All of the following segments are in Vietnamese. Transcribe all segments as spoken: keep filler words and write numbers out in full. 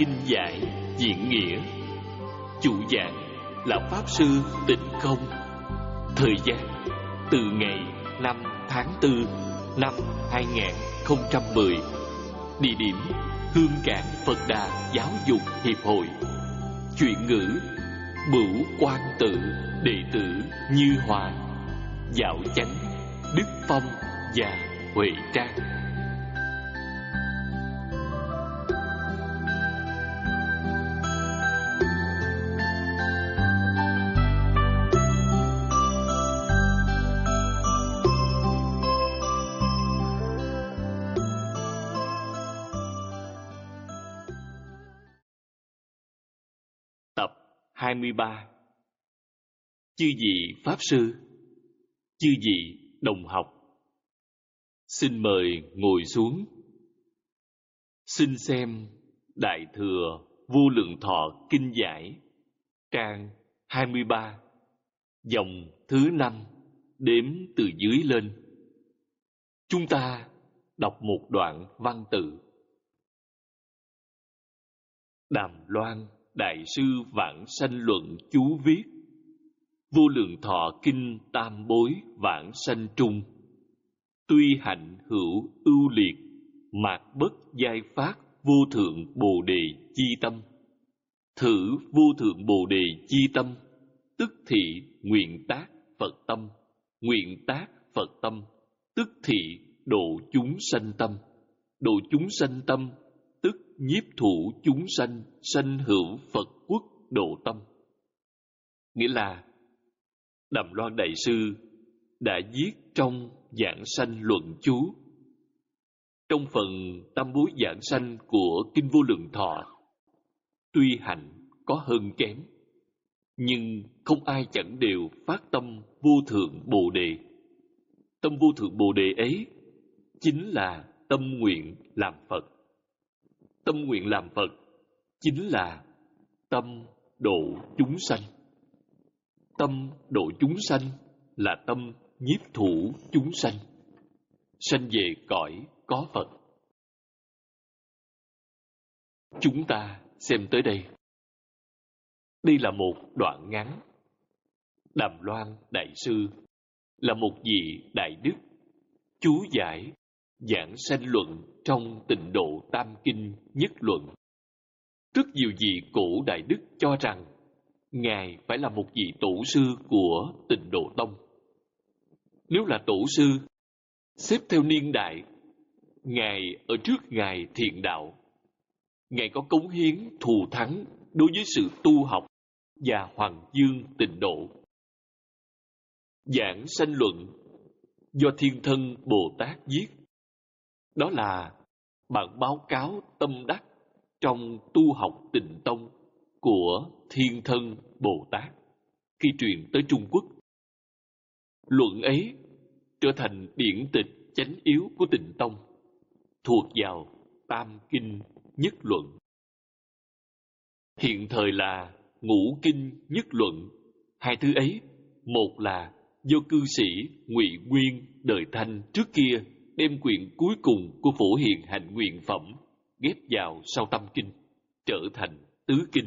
kinh giải diễn nghĩa. Chủ giảng là Pháp Sư Tịnh Không. Thời gian từ ngày năm tháng tư năm hai nghìn không trăm mười. Địa điểm Hương Cảng Phật Đà Giáo dục Hiệp hội. Chuyển ngữ Bửu Quan Tự, đệ tử Như Hòa, Dạo Chánh, Đức Phong và Huệ Trang. hai mươi ba. Chư vị Pháp Sư, chư vị đồng học, xin mời ngồi xuống. Xin xem Đại Thừa Vô Lượng Thọ Kinh Giải, trang hai mươi ba, dòng thứ năm, đếm từ dưới lên. Chúng ta đọc một đoạn văn tự. Đàm Loan Đại sư Vãng Sanh Luận chú viết: Vô Lượng Thọ Kinh Tam Bối Vãng Sanh Trung, tuy hạnh hữu ưu liệt, mạt bất giai phát vô thượng bồ đề chi tâm. Thử vô thượng bồ đề chi tâm, tức thị nguyện tác Phật tâm. Nguyện tác Phật tâm, tức thị độ chúng sanh tâm. Độ chúng sanh tâm, tức nhiếp thủ chúng sanh, sanh hữu Phật quốc độ tâm. Nghĩa là Đàm Loan Đại sư đã viết trong Giảng Sanh Luận chú. Trong phần Tam Bối Giảng Sanh của Kinh Vô Lượng Thọ, tuy hạnh có hơn kém, nhưng không ai chẳng đều phát tâm vô thượng bồ đề. Tâm vô thượng bồ đề ấy chính là tâm nguyện làm Phật. Tâm nguyện làm Phật chính là tâm độ chúng sanh. Tâm độ chúng sanh là tâm nhiếp thủ chúng sanh, sanh về cõi có Phật. Chúng ta xem tới đây. Đây là một đoạn ngắn. Đàm Loan Đại sư là một vị đại đức, chú giải Giảng Sanh Luận trong Tịnh Độ Tam Kinh Nhất Luận. Rất nhiều vị cổ đại đức cho rằng Ngài phải là một vị tổ sư của Tịnh Độ Tông. Nếu là tổ sư, xếp theo niên đại, Ngài ở trước Ngài Thiện Đạo. Ngài có cống hiến thù thắng đối với sự tu học và Hoàng Dương Tịnh Độ. Giảng Sanh Luận do Thiên Thân Bồ Tát viết. Đó là bản báo cáo tâm đắc trong tu học Tịnh Tông của Thiên Thân Bồ Tát khi truyền tới Trung Quốc. Luận ấy trở thành điển tịch chánh yếu của Tịnh Tông, thuộc vào Tam Kinh Nhất Luận. Hiện thời là Ngũ Kinh Nhất Luận. Hai thứ ấy, một là do cư sĩ Ngụy Nguyên đời Thanh trước kia đem quyển cuối cùng của Phổ Hiền Hạnh Nguyện Phẩm ghép vào sau Tâm Kinh, trở thành Tứ Kinh.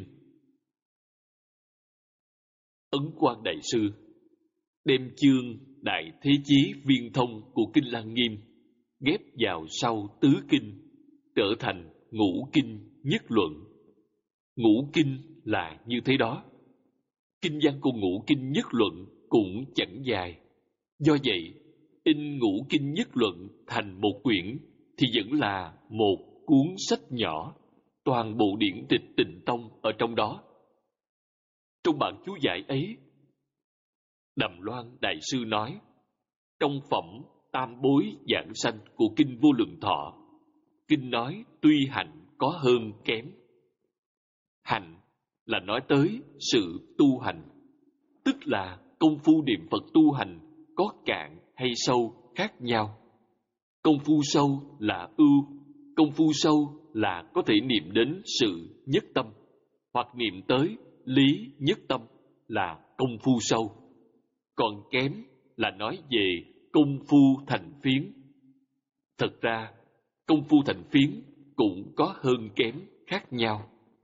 Ấn Quang Đại sư đem chương Đại Thế Chí Viên Thông của Kinh Lăng Nghiêm ghép vào sau Tứ Kinh, trở thành Ngũ Kinh Nhất Luận. Ngũ Kinh là như thế đó. Kinh văn của Ngũ Kinh Nhất Luận cũng chẳng dài. Do vậy, in Ngũ Kinh Nhất Luận thành một quyển thì vẫn là một cuốn sách nhỏ, toàn bộ điển tịch Tịnh Tông ở trong đó. Trong bản chú giải ấy, Đàm Loan Đại sư nói, trong phẩm Tam Bối Giảng Sanh của Kinh Vô Lượng Thọ, Kinh nói tuy hạnh có hơn kém. Hạnh là nói tới sự tu hành, tức là công phu niệm Phật tu hành có cạn hay sâu khác nhau. Công phu sâu là ưu, công phu sâu là có thể niệm đến sự nhất tâm, hoặc niệm tới lý nhất tâm là công phu sâu. Còn kém là nói về công phu thành phiến. Thật ra, công phu thành phiến cũng có hơn kém khác nhau.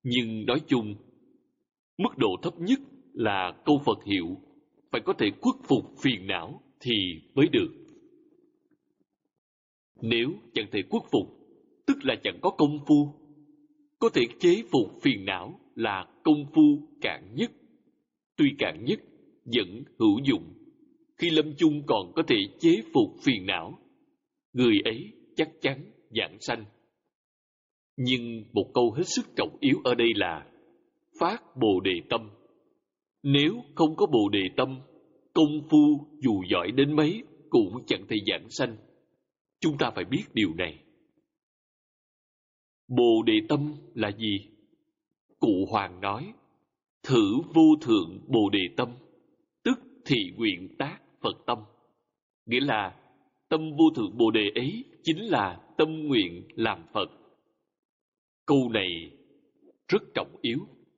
Nhưng nói chung, mức độ thấp nhất là câu Phật hiệu phải có thể khuất phục phiền não thì mới được. Nếu chẳng thể khuất phục, tức là chẳng có công phu. Có thể chế phục phiền não là công phu cạn nhất. Tuy cạn nhất, vẫn hữu dụng. Khi lâm chung còn có thể chế phục phiền não, người ấy chắc chắn giảng sanh. Nhưng một câu hết sức trọng yếu ở đây là phát Bồ Đề tâm. Nếu không có Bồ Đề tâm, công phu dù giỏi đến mấy cũng chẳng thể giảng sanh. Chúng ta phải biết điều này. Bồ Đề tâm là gì? Cụ Hoàng nói, thử vô thượng Bồ Đề tâm, tức thị nguyện tác Phật tâm. Nghĩa là tâm vô thượng Bồ Đề ấy chính là tâm nguyện làm Phật. Câu này rất trọng yếu.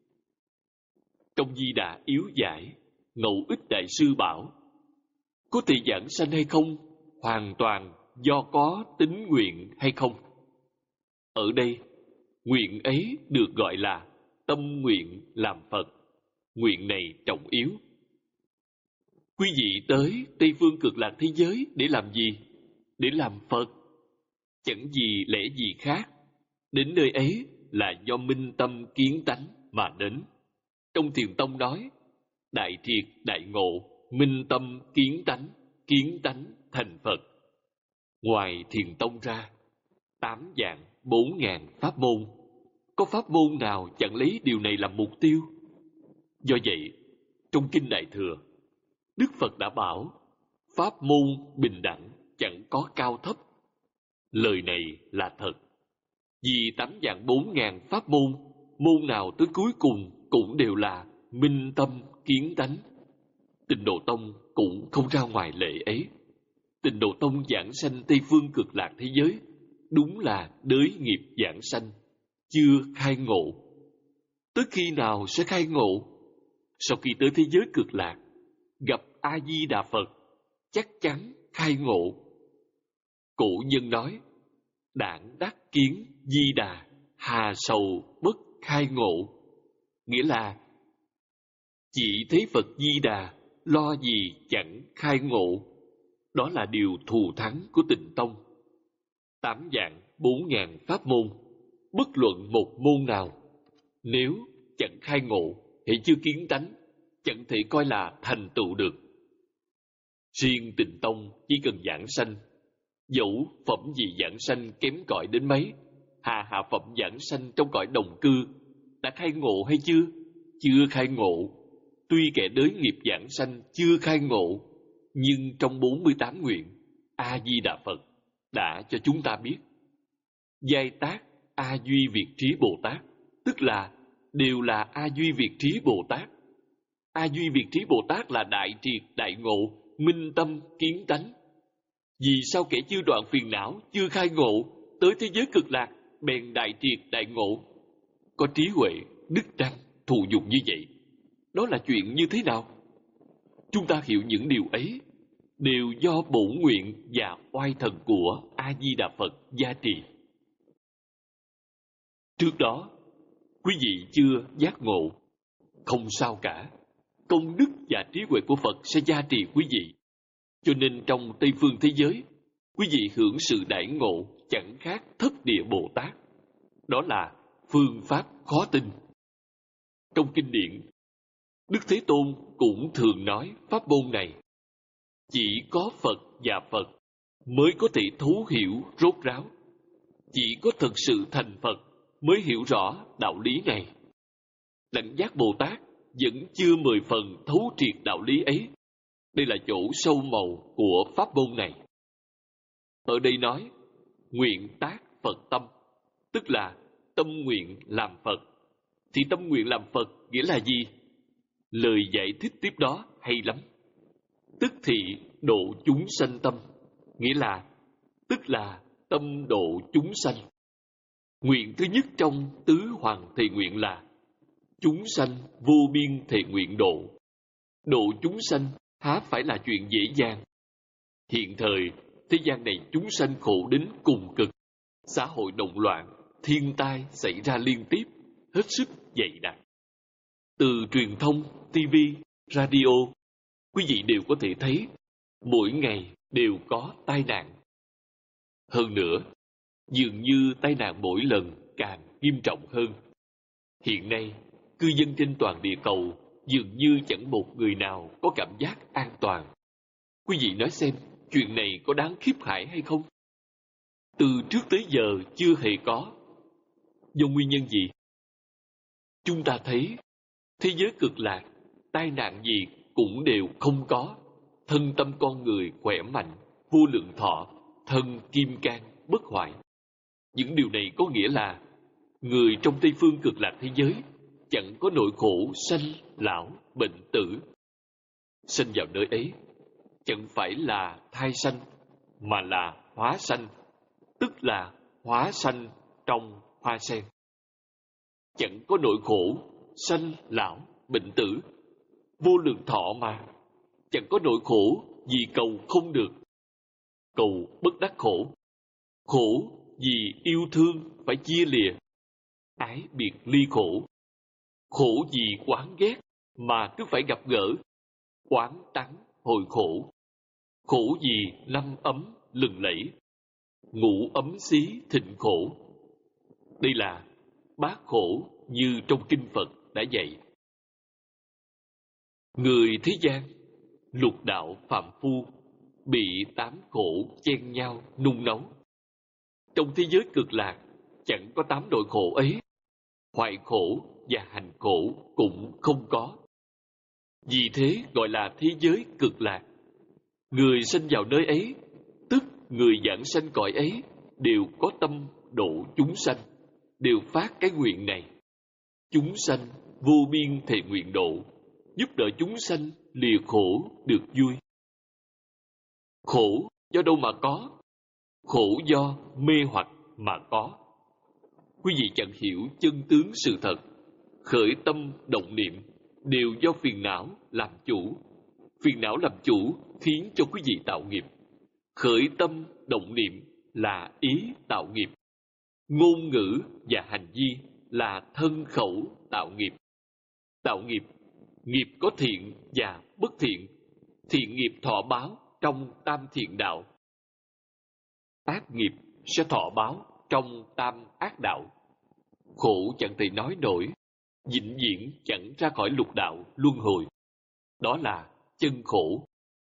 Trong Di Đà yếu giải, Ngẫu Ích Đại Sư bảo, có thể giảng sanh hay không, hoàn toàn do có tín nguyện hay không. Ở đây, nguyện ấy được gọi là tâm nguyện làm Phật. Nguyện này trọng yếu. Quý vị tới Tây Phương Cực Lạc thế giới để làm gì? Để làm Phật. Chẳng gì lẽ gì khác. Đến nơi ấy là do minh tâm kiến tánh mà đến. Trong Thiền Tông nói, đại triệt đại ngộ, minh tâm kiến tánh, kiến tánh thành Phật. Ngoài Thiền Tông ra, tám dạng bốn ngàn pháp môn, có pháp môn nào chẳng lấy điều này làm mục tiêu? Do vậy, trong Kinh Đại Thừa, Đức Phật đã bảo, pháp môn bình đẳng, chẳng có cao thấp. Lời này là thật. Vì tám dạng bốn ngàn pháp môn, môn nào tới cuối cùng cũng đều là minh tâm kiến tánh. Tịnh Độ Tông cũng không ra ngoài lệ ấy. Tịnh Độ Tông giảng sanh Tây Phương Cực Lạc thế giới, đúng là đới nghiệp giảng sanh, chưa khai ngộ. Tới khi nào sẽ khai ngộ? Sau khi tới thế giới Cực Lạc, gặp A-di-đà Phật, chắc chắn khai ngộ. Cổ nhân nói, đản đắc kiến di đà, hà sầu bất khai ngộ. Nghĩa là, chỉ thấy Phật Di Đà, lo gì chẳng khai ngộ. Đó là điều thù thắng của Tịnh Tông. Tám dạng bốn ngàn pháp môn, bất luận một môn nào, nếu chẳng khai ngộ, hệ chưa kiến tánh, chẳng thể coi là thành tựu được. Riêng Tịnh Tông chỉ cần giảng sanh, dẫu phẩm gì giảng sanh kém cỏi đến mấy, hà hạ phẩm giảng sanh trong cõi đồng cư, đã khai ngộ hay chưa? Chưa khai ngộ. Tuy kẻ đới nghiệp giảng sanh chưa khai ngộ, nhưng trong bốn mươi tám nguyện, A-di-đà Phật đã cho chúng ta biết. Giai tác A Duy Việt Trí Bồ Tát, tức là đều là A Duy Việt Trí Bồ Tát. A Duy Việt Trí Bồ Tát là đại triệt đại ngộ, minh tâm kiến tánh. Vì sao kẻ chưa đoạn phiền não, chưa khai ngộ, tới thế giới Cực Lạc bèn đại triệt đại ngộ? Có trí huệ, đức năng, thụ dụng như vậy, đó là chuyện như thế nào? Chúng ta hiểu những điều ấy đều do bổn nguyện và oai thần của A-di-đà Phật gia trì. Trước đó, quý vị chưa giác ngộ, không sao cả. Công đức và trí huệ của Phật sẽ gia trì quý vị. Cho nên trong Tây Phương thế giới, quý vị hưởng sự đại ngộ chẳng khác Thất Địa Bồ Tát. Đó là phương pháp khó tin. Trong kinh điển, Đức Thế Tôn cũng thường nói pháp môn này. Chỉ có Phật và Phật mới có thể thấu hiểu rốt ráo. Chỉ có thực sự thành Phật mới hiểu rõ đạo lý này. Đẳng giác Bồ Tát vẫn chưa mười phần thấu triệt đạo lý ấy. Đây là chỗ sâu màu của pháp môn này. Ở đây nói, nguyện tác Phật tâm, tức là tâm nguyện làm Phật. Thì tâm nguyện làm Phật nghĩa là gì? Lời giải thích tiếp đó hay lắm. Tức thị độ chúng sanh tâm, nghĩa là tức là tâm độ chúng sanh. Nguyện thứ nhất trong tứ hoàng thệ nguyện là chúng sanh vô biên thệ nguyện độ. Độ chúng sanh há phải là chuyện dễ dàng. Hiện thời, thế gian này chúng sanh khổ đến cùng cực. Xã hội động loạn, thiên tai xảy ra liên tiếp, hết sức dày đặc. Từ truyền thông, ti vi, radio, quý vị đều có thể thấy mỗi ngày đều có tai nạn. Hơn nữa, dường như tai nạn mỗi lần càng nghiêm trọng hơn. Hiện nay, cư dân trên toàn địa cầu dường như chẳng một người nào có cảm giác an toàn. Quý vị nói xem, chuyện này có đáng khiếp hãi hay không? Từ trước tới giờ chưa hề có. Do nguyên nhân gì? Chúng ta thấy thế giới cực lạc, tai nạn gì cũng đều không có. Thân tâm con người khỏe mạnh, vô lượng thọ, thân kim cang, bất hoại. Những điều này có nghĩa là người trong Tây phương cực lạc thế giới chẳng có nỗi khổ sanh, lão, bệnh tử. Sanh vào nơi ấy chẳng phải là thai sanh, mà là hóa sanh, tức là hóa sanh trong hoa sen. Chẳng có nỗi khổ sanh, lão, bệnh tử, vô lượng thọ mà. Chẳng có nỗi khổ vì cầu không được, cầu bất đắc khổ, khổ vì yêu thương phải chia lìa, ái biệt ly khổ, khổ vì oán ghét mà cứ phải gặp gỡ, oán tắng hồi khổ, khổ vì năm ấm lừng lẫy, ngũ ấm xí thịnh khổ. Đây là bát khổ như trong kinh Phật đã dạy. Người thế gian, lục đạo phạm phu, bị tám khổ chen nhau nung nấu. Trong thế giới cực lạc chẳng có tám nỗi khổ ấy, hoại khổ và hành khổ cũng không có. Vì thế gọi là thế giới cực lạc. Người sinh vào nơi ấy, tức người giảng sanh cõi ấy, đều có tâm độ chúng sanh, đều phát cái nguyện này. Chúng sanh vô biên thệ nguyện độ, giúp đỡ chúng sanh lìa khổ được vui. Khổ do đâu mà có? Khổ do mê hoặc mà có. Quý vị chẳng hiểu chân tướng sự thật, khởi tâm động niệm đều do phiền não làm chủ. Phiền não làm chủ khiến cho quý vị tạo nghiệp. Khởi tâm động niệm là ý tạo nghiệp. Ngôn ngữ và hành vi là thân khẩu tạo nghiệp. Tạo nghiệp, nghiệp có thiện và bất thiện. Thiện nghiệp thọ báo trong tam thiện đạo. Ác nghiệp sẽ thọ báo trong tam ác đạo. Khổ chẳng thể nói nổi, vĩnh viễn chẳng ra khỏi lục đạo luân hồi. Đó là chân khổ.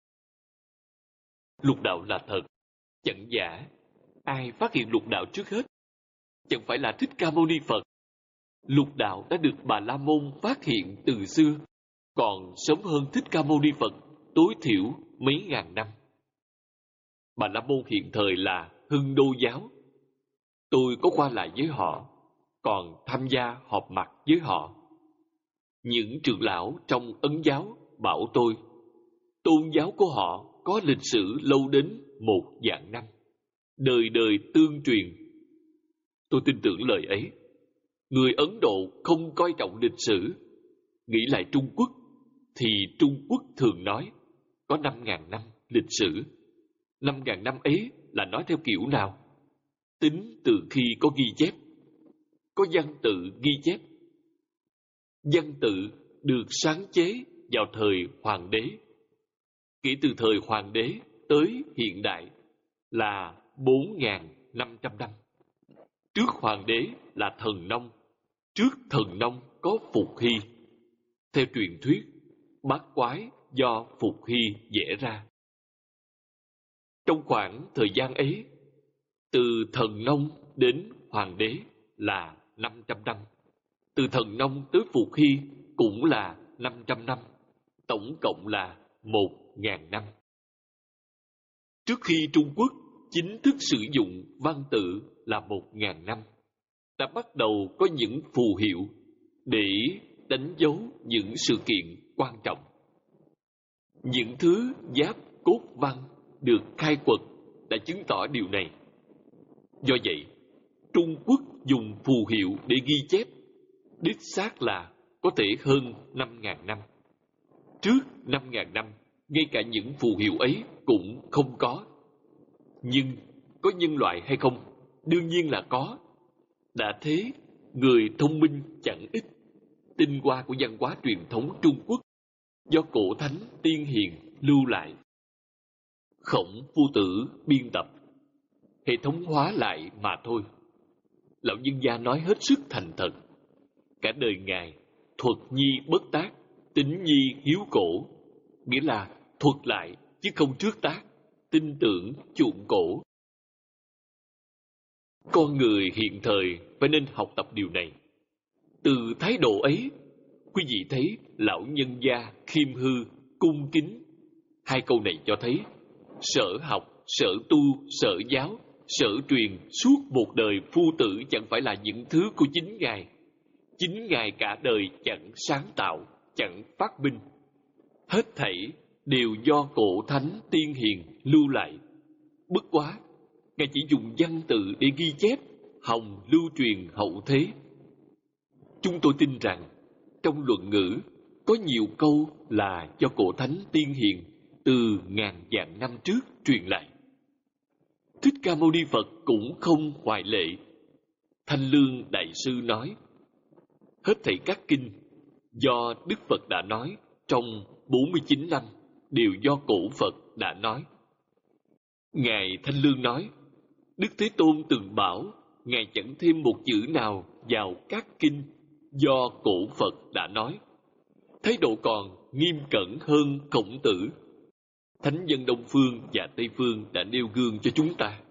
Lục đạo là thật, chẳng giả. Ai phát hiện lục đạo trước hết? Chẳng phải là Thích Ca Mâu Ni Phật. Lục đạo đã được Bà La Môn phát hiện từ xưa, còn sớm hơn Thích Ca Mâu Ni Phật tối thiểu mấy ngàn năm. Bà La Môn hiện thời là Hưng Đô giáo. Tôi có qua lại với họ, còn tham gia họp mặt với họ. Những trưởng lão trong Ấn giáo bảo tôi, tôn giáo của họ có lịch sử lâu đến một vạn năm, đời đời tương truyền. Tôi tin tưởng lời ấy. Người Ấn Độ không coi trọng lịch sử. Nghĩ lại Trung Quốc, thì Trung Quốc thường nói có năm ngàn năm lịch sử. Năm ngàn năm ấy là nói theo kiểu nào? Tính từ khi có ghi chép. Có văn tự ghi chép. Văn tự được sáng chế vào thời Hoàng đế. Kể từ thời Hoàng đế tới hiện đại là bốn nghìn năm trăm năm. Trước Hoàng đế là Thần Nông. Trước Thần Nông có Phục Hy. Theo truyền thuyết, bát quái do Phục Hy vẽ ra. Trong khoảng thời gian ấy, từ Thần Nông đến Hoàng đế là năm trăm năm. Từ Thần Nông tới Phục Hy cũng là năm trăm năm. Tổng cộng là một nghìn năm. Trước khi Trung Quốc chính thức sử dụng văn tự là một nghìn năm, đã bắt đầu có những phù hiệu để đánh dấu những sự kiện quan trọng. Những thứ giáp cốt văn được khai quật đã chứng tỏ điều này. Do vậy, Trung Quốc dùng phù hiệu để ghi chép đích xác là có thể hơn năm nghìn năm. Trước năm nghìn năm, ngay cả những phù hiệu ấy cũng không có. Nhưng có nhân loại hay không? Đương nhiên là có. Đã thế, người thông minh chẳng ít, tinh hoa của văn hóa truyền thống Trung Quốc do cổ thánh tiên hiền lưu lại. Khổng Phu Tử biên tập, hệ thống hóa lại mà thôi. Lão nhân gia nói hết sức thành thật. Cả đời Ngài thuật nhi bất tác, tín nhi hiếu cổ, nghĩa là thuật lại chứ không trước tác, tin tưởng chuộng cổ. Con người hiện thời phải nên học tập điều này. Từ thái độ ấy, quý vị thấy lão nhân gia khiêm hư, cung kính. Hai câu này cho thấy sở học, sở tu, sở giáo, sở truyền suốt một đời phu tử chẳng phải là những thứ của chính Ngài. Chính Ngài cả đời chẳng sáng tạo, chẳng phát minh. Hết thảy đều do cổ thánh tiên hiền lưu lại. Bất quá, Ngài chỉ dùng văn tự để ghi chép, hòng lưu truyền hậu thế. Chúng tôi tin rằng, trong luận ngữ, có nhiều câu là do cổ thánh tiên hiền từ ngàn vạn năm trước truyền lại. Thích Ca Mâu Ni Phật cũng không ngoại lệ. Thanh Lương Đại Sư nói, hết thảy các kinh do Đức Phật đã nói trong bốn mươi chín năm đều do cổ Phật đã nói. Ngài Thanh Lương nói, Đức Thế Tôn từng bảo Ngài chẳng thêm một chữ nào vào các kinh do cổ Phật đã nói. Thái độ còn nghiêm cẩn hơn Khổng Tử. Thánh nhân Đông Phương và Tây Phương đã nêu gương cho chúng ta.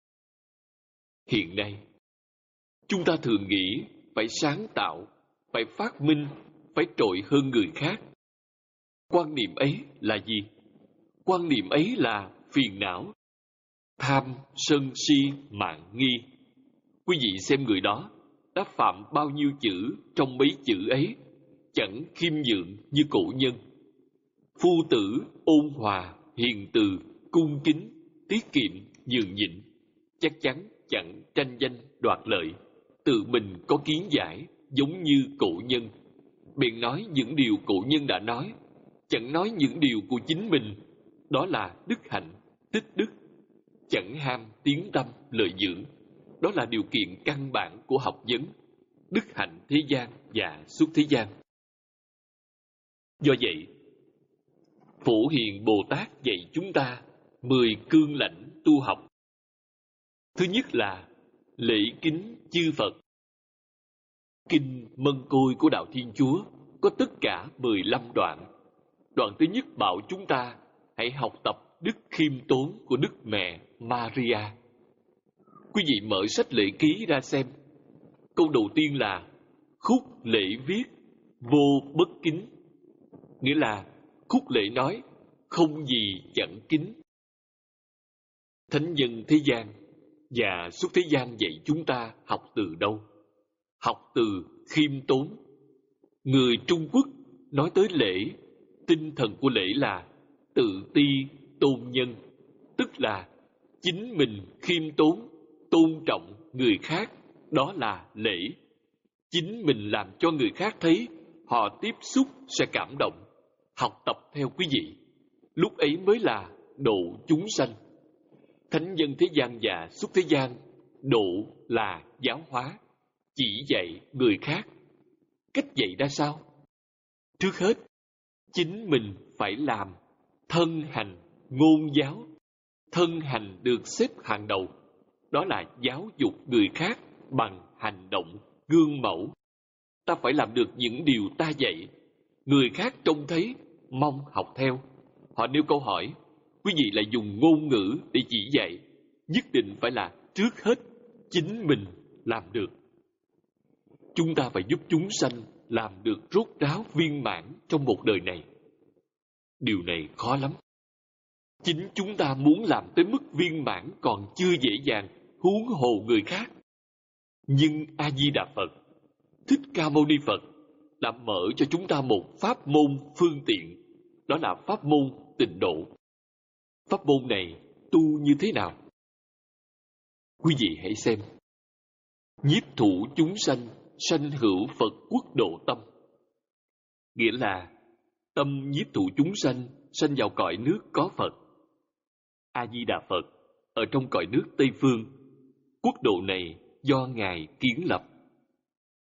Hiện nay, chúng ta thường nghĩ phải sáng tạo, phải phát minh, phải trội hơn người khác. Quan niệm ấy là gì? Quan niệm ấy là phiền não, tham, sân, si, mạn, nghi. Quý vị xem người đó đã phạm bao nhiêu chữ trong mấy chữ ấy, chẳng khiêm nhượng như cổ nhân. Phu tử, ôn hòa, hiền từ, cung kính, tiết kiệm, nhường nhịn, chắc chắn chẳng tranh danh đoạt lợi, tự mình có kiến giải giống như cổ nhân. Biện nói những điều cổ nhân đã nói, chẳng nói những điều của chính mình, đó là đức hạnh, tích đức. Chẳng ham tiếng tăm lợi dưỡng, đó là điều kiện căn bản của học vấn, đức hạnh thế gian và xuất thế gian. Do vậy, Phổ Hiền Bồ Tát dạy chúng ta mười cương lãnh tu học. Thứ nhất là lễ kính chư Phật. Kinh Mân Côi của Đạo Thiên Chúa có tất cả mười lăm đoạn. Đoạn thứ nhất bảo chúng ta hãy học tập đức khiêm tốn của Đức Mẹ Maria. Quý vị mở sách lễ ký ra xem. Câu đầu tiên là khúc lễ viết vô bất kính, nghĩa là khúc lễ nói không gì chẳng kính. Thánh nhân thế gian và xuất thế gian dạy chúng ta học từ đâu? Học từ khiêm tốn. Người Trung Quốc nói tới lễ, tinh thần của lễ là tự ti tôn nhân, tức là chính mình khiêm tốn, tôn trọng người khác, đó là lễ. Chính mình làm cho người khác thấy, họ tiếp xúc sẽ cảm động, học tập theo quý vị. Lúc ấy mới là độ chúng sanh. Thánh nhân thế gian và xuất thế gian, độ là giáo hóa, chỉ dạy người khác. Cách dạy ra sao? Trước hết, chính mình phải làm thân hành ngôn giáo. Thân hành được xếp hàng đầu, đó là giáo dục người khác bằng hành động, gương mẫu. Ta phải làm được những điều ta dạy, người khác trông thấy, mong học theo. Họ nêu câu hỏi, quý vị lại dùng ngôn ngữ để chỉ dạy, nhất định phải là trước hết chính mình làm được. Chúng ta phải giúp chúng sanh làm được rốt ráo viên mãn trong một đời này. Điều này khó lắm. Chính chúng ta muốn làm tới mức viên mãn còn chưa dễ dàng, huống hồ người khác. Nhưng A-di-đà Phật, Thích Ca Mâu Ni Phật đã mở cho chúng ta một pháp môn phương tiện, đó là pháp môn tịnh độ. Pháp môn này tu như thế nào? Quý vị hãy xem. Nhiếp thủ chúng sanh, sanh hữu Phật quốc độ tâm. Nghĩa là tâm nhiếp thủ chúng sanh, sanh vào cõi nước có Phật. A-di-đà Phật ở trong cõi nước Tây Phương, quốc độ này do Ngài kiến lập.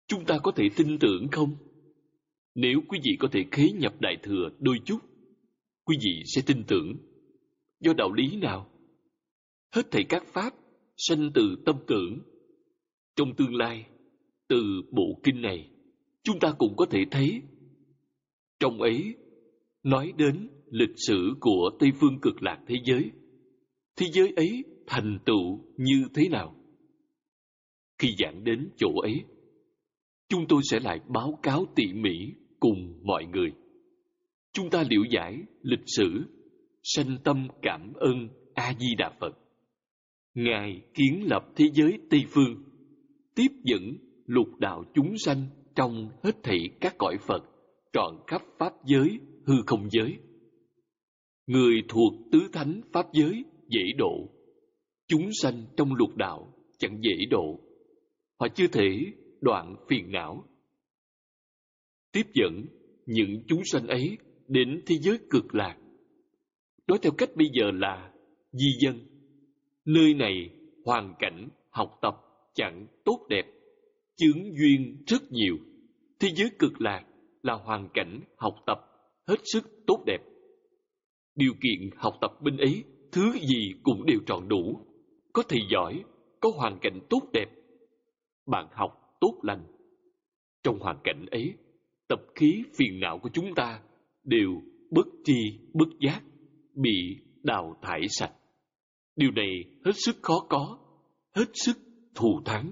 Chúng ta có thể tin tưởng không? Nếu quý vị có thể khế nhập Đại Thừa đôi chút, quý vị sẽ tin tưởng. Do đạo lý nào? Hết thảy các pháp sanh từ tâm tưởng. Trong tương lai, từ bộ kinh này, chúng ta cũng có thể thấy. Trong ấy, nói đến lịch sử của Tây Phương Cực Lạc thế giới. Thế giới ấy thành tựu như thế nào? Khi giảng đến chỗ ấy, chúng tôi sẽ lại báo cáo tỉ mỉ cùng mọi người. Chúng ta liễu giải lịch sử, sanh tâm cảm ơn A-di-đà Phật. Ngài kiến lập thế giới Tây Phương, tiếp dẫn lục đạo chúng sanh trong hết thảy các cõi Phật, trọn khắp pháp giới, hư không giới. Người thuộc tứ thánh pháp giới dễ độ, chúng sanh trong lục đạo chẳng dễ độ. Họ chưa thể đoạn phiền não. Tiếp dẫn những chúng sanh ấy đến thế giới Cực Lạc. Nói theo cách bây giờ là di dân. Nơi này hoàn cảnh học tập chẳng tốt đẹp, chướng duyên rất nhiều. Thế giới Cực Lạc là hoàn cảnh học tập hết sức tốt đẹp. Điều kiện học tập bên ấy, thứ gì cũng đều trọn đủ. Có thầy giỏi, có hoàn cảnh tốt đẹp, bạn học tốt lành. Trong hoàn cảnh ấy, tập khí phiền não của chúng ta đều bất tri bất giác bị đào thải sạch. Điều này hết sức khó có, hết sức thù thắng.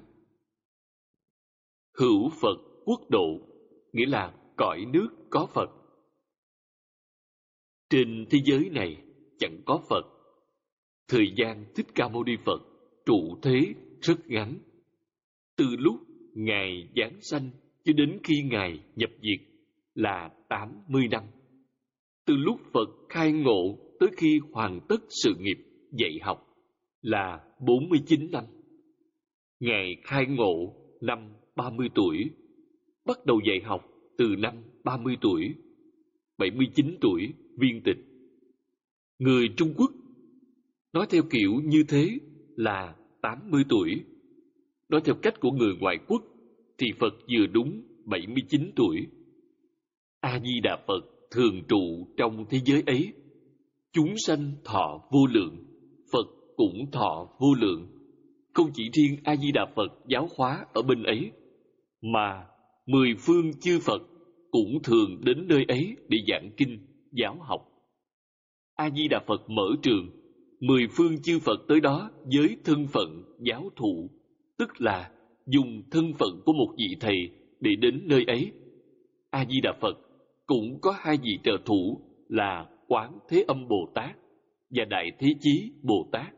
Hữu Phật quốc độ, nghĩa là cõi nước có Phật. Trên thế giới này chẳng có Phật. Thời gian Thích Ca Mâu Ni Phật trụ thế rất ngắn. Từ lúc Ngài giáng sanh cho đến khi Ngài nhập diệt là tám mươi năm. Từ lúc Phật khai ngộ tới khi hoàn tất sự nghiệp dạy học là bốn mươi chín năm. Ngài khai ngộ năm ba mươi tuổi, bắt đầu dạy học từ năm ba mươi tuổi, bảy mươi chín tuổi viên tịch. Người Trung Quốc nói theo kiểu như thế là tám mươi tuổi. Nói theo cách của người ngoại quốc thì Phật vừa đúng bảy mươi chín tuổi. A-di-đà Phật thường trụ trong thế giới ấy. Chúng sanh thọ vô lượng, Phật cũng thọ vô lượng. Không chỉ riêng A-di-đà Phật giáo hóa ở bên ấy, mà mười phương chư Phật cũng thường đến nơi ấy để giảng kinh, giáo học. A-di-đà Phật mở trường, mười phương chư Phật tới đó với thân phận giáo thụ, tức là dùng thân phận của một vị thầy để đến nơi ấy. A-di-đà Phật cũng có hai vị trợ thủ là Quán Thế Âm Bồ Tát và Đại Thế Chí Bồ Tát.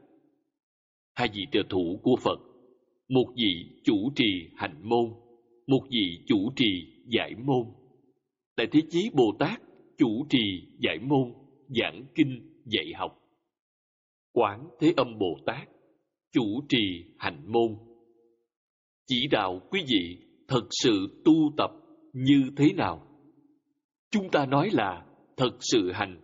Hai vị trợ thủ của Phật, một vị chủ trì hạnh môn, một vị chủ trì giải môn. Đại Thế Chí Bồ Tát chủ trì giải môn, giảng kinh, dạy học. Quán Thế Âm Bồ Tát chủ trì hạnh môn, chỉ đạo quý vị thật sự tu tập như thế nào. Chúng ta nói là thật sự hành.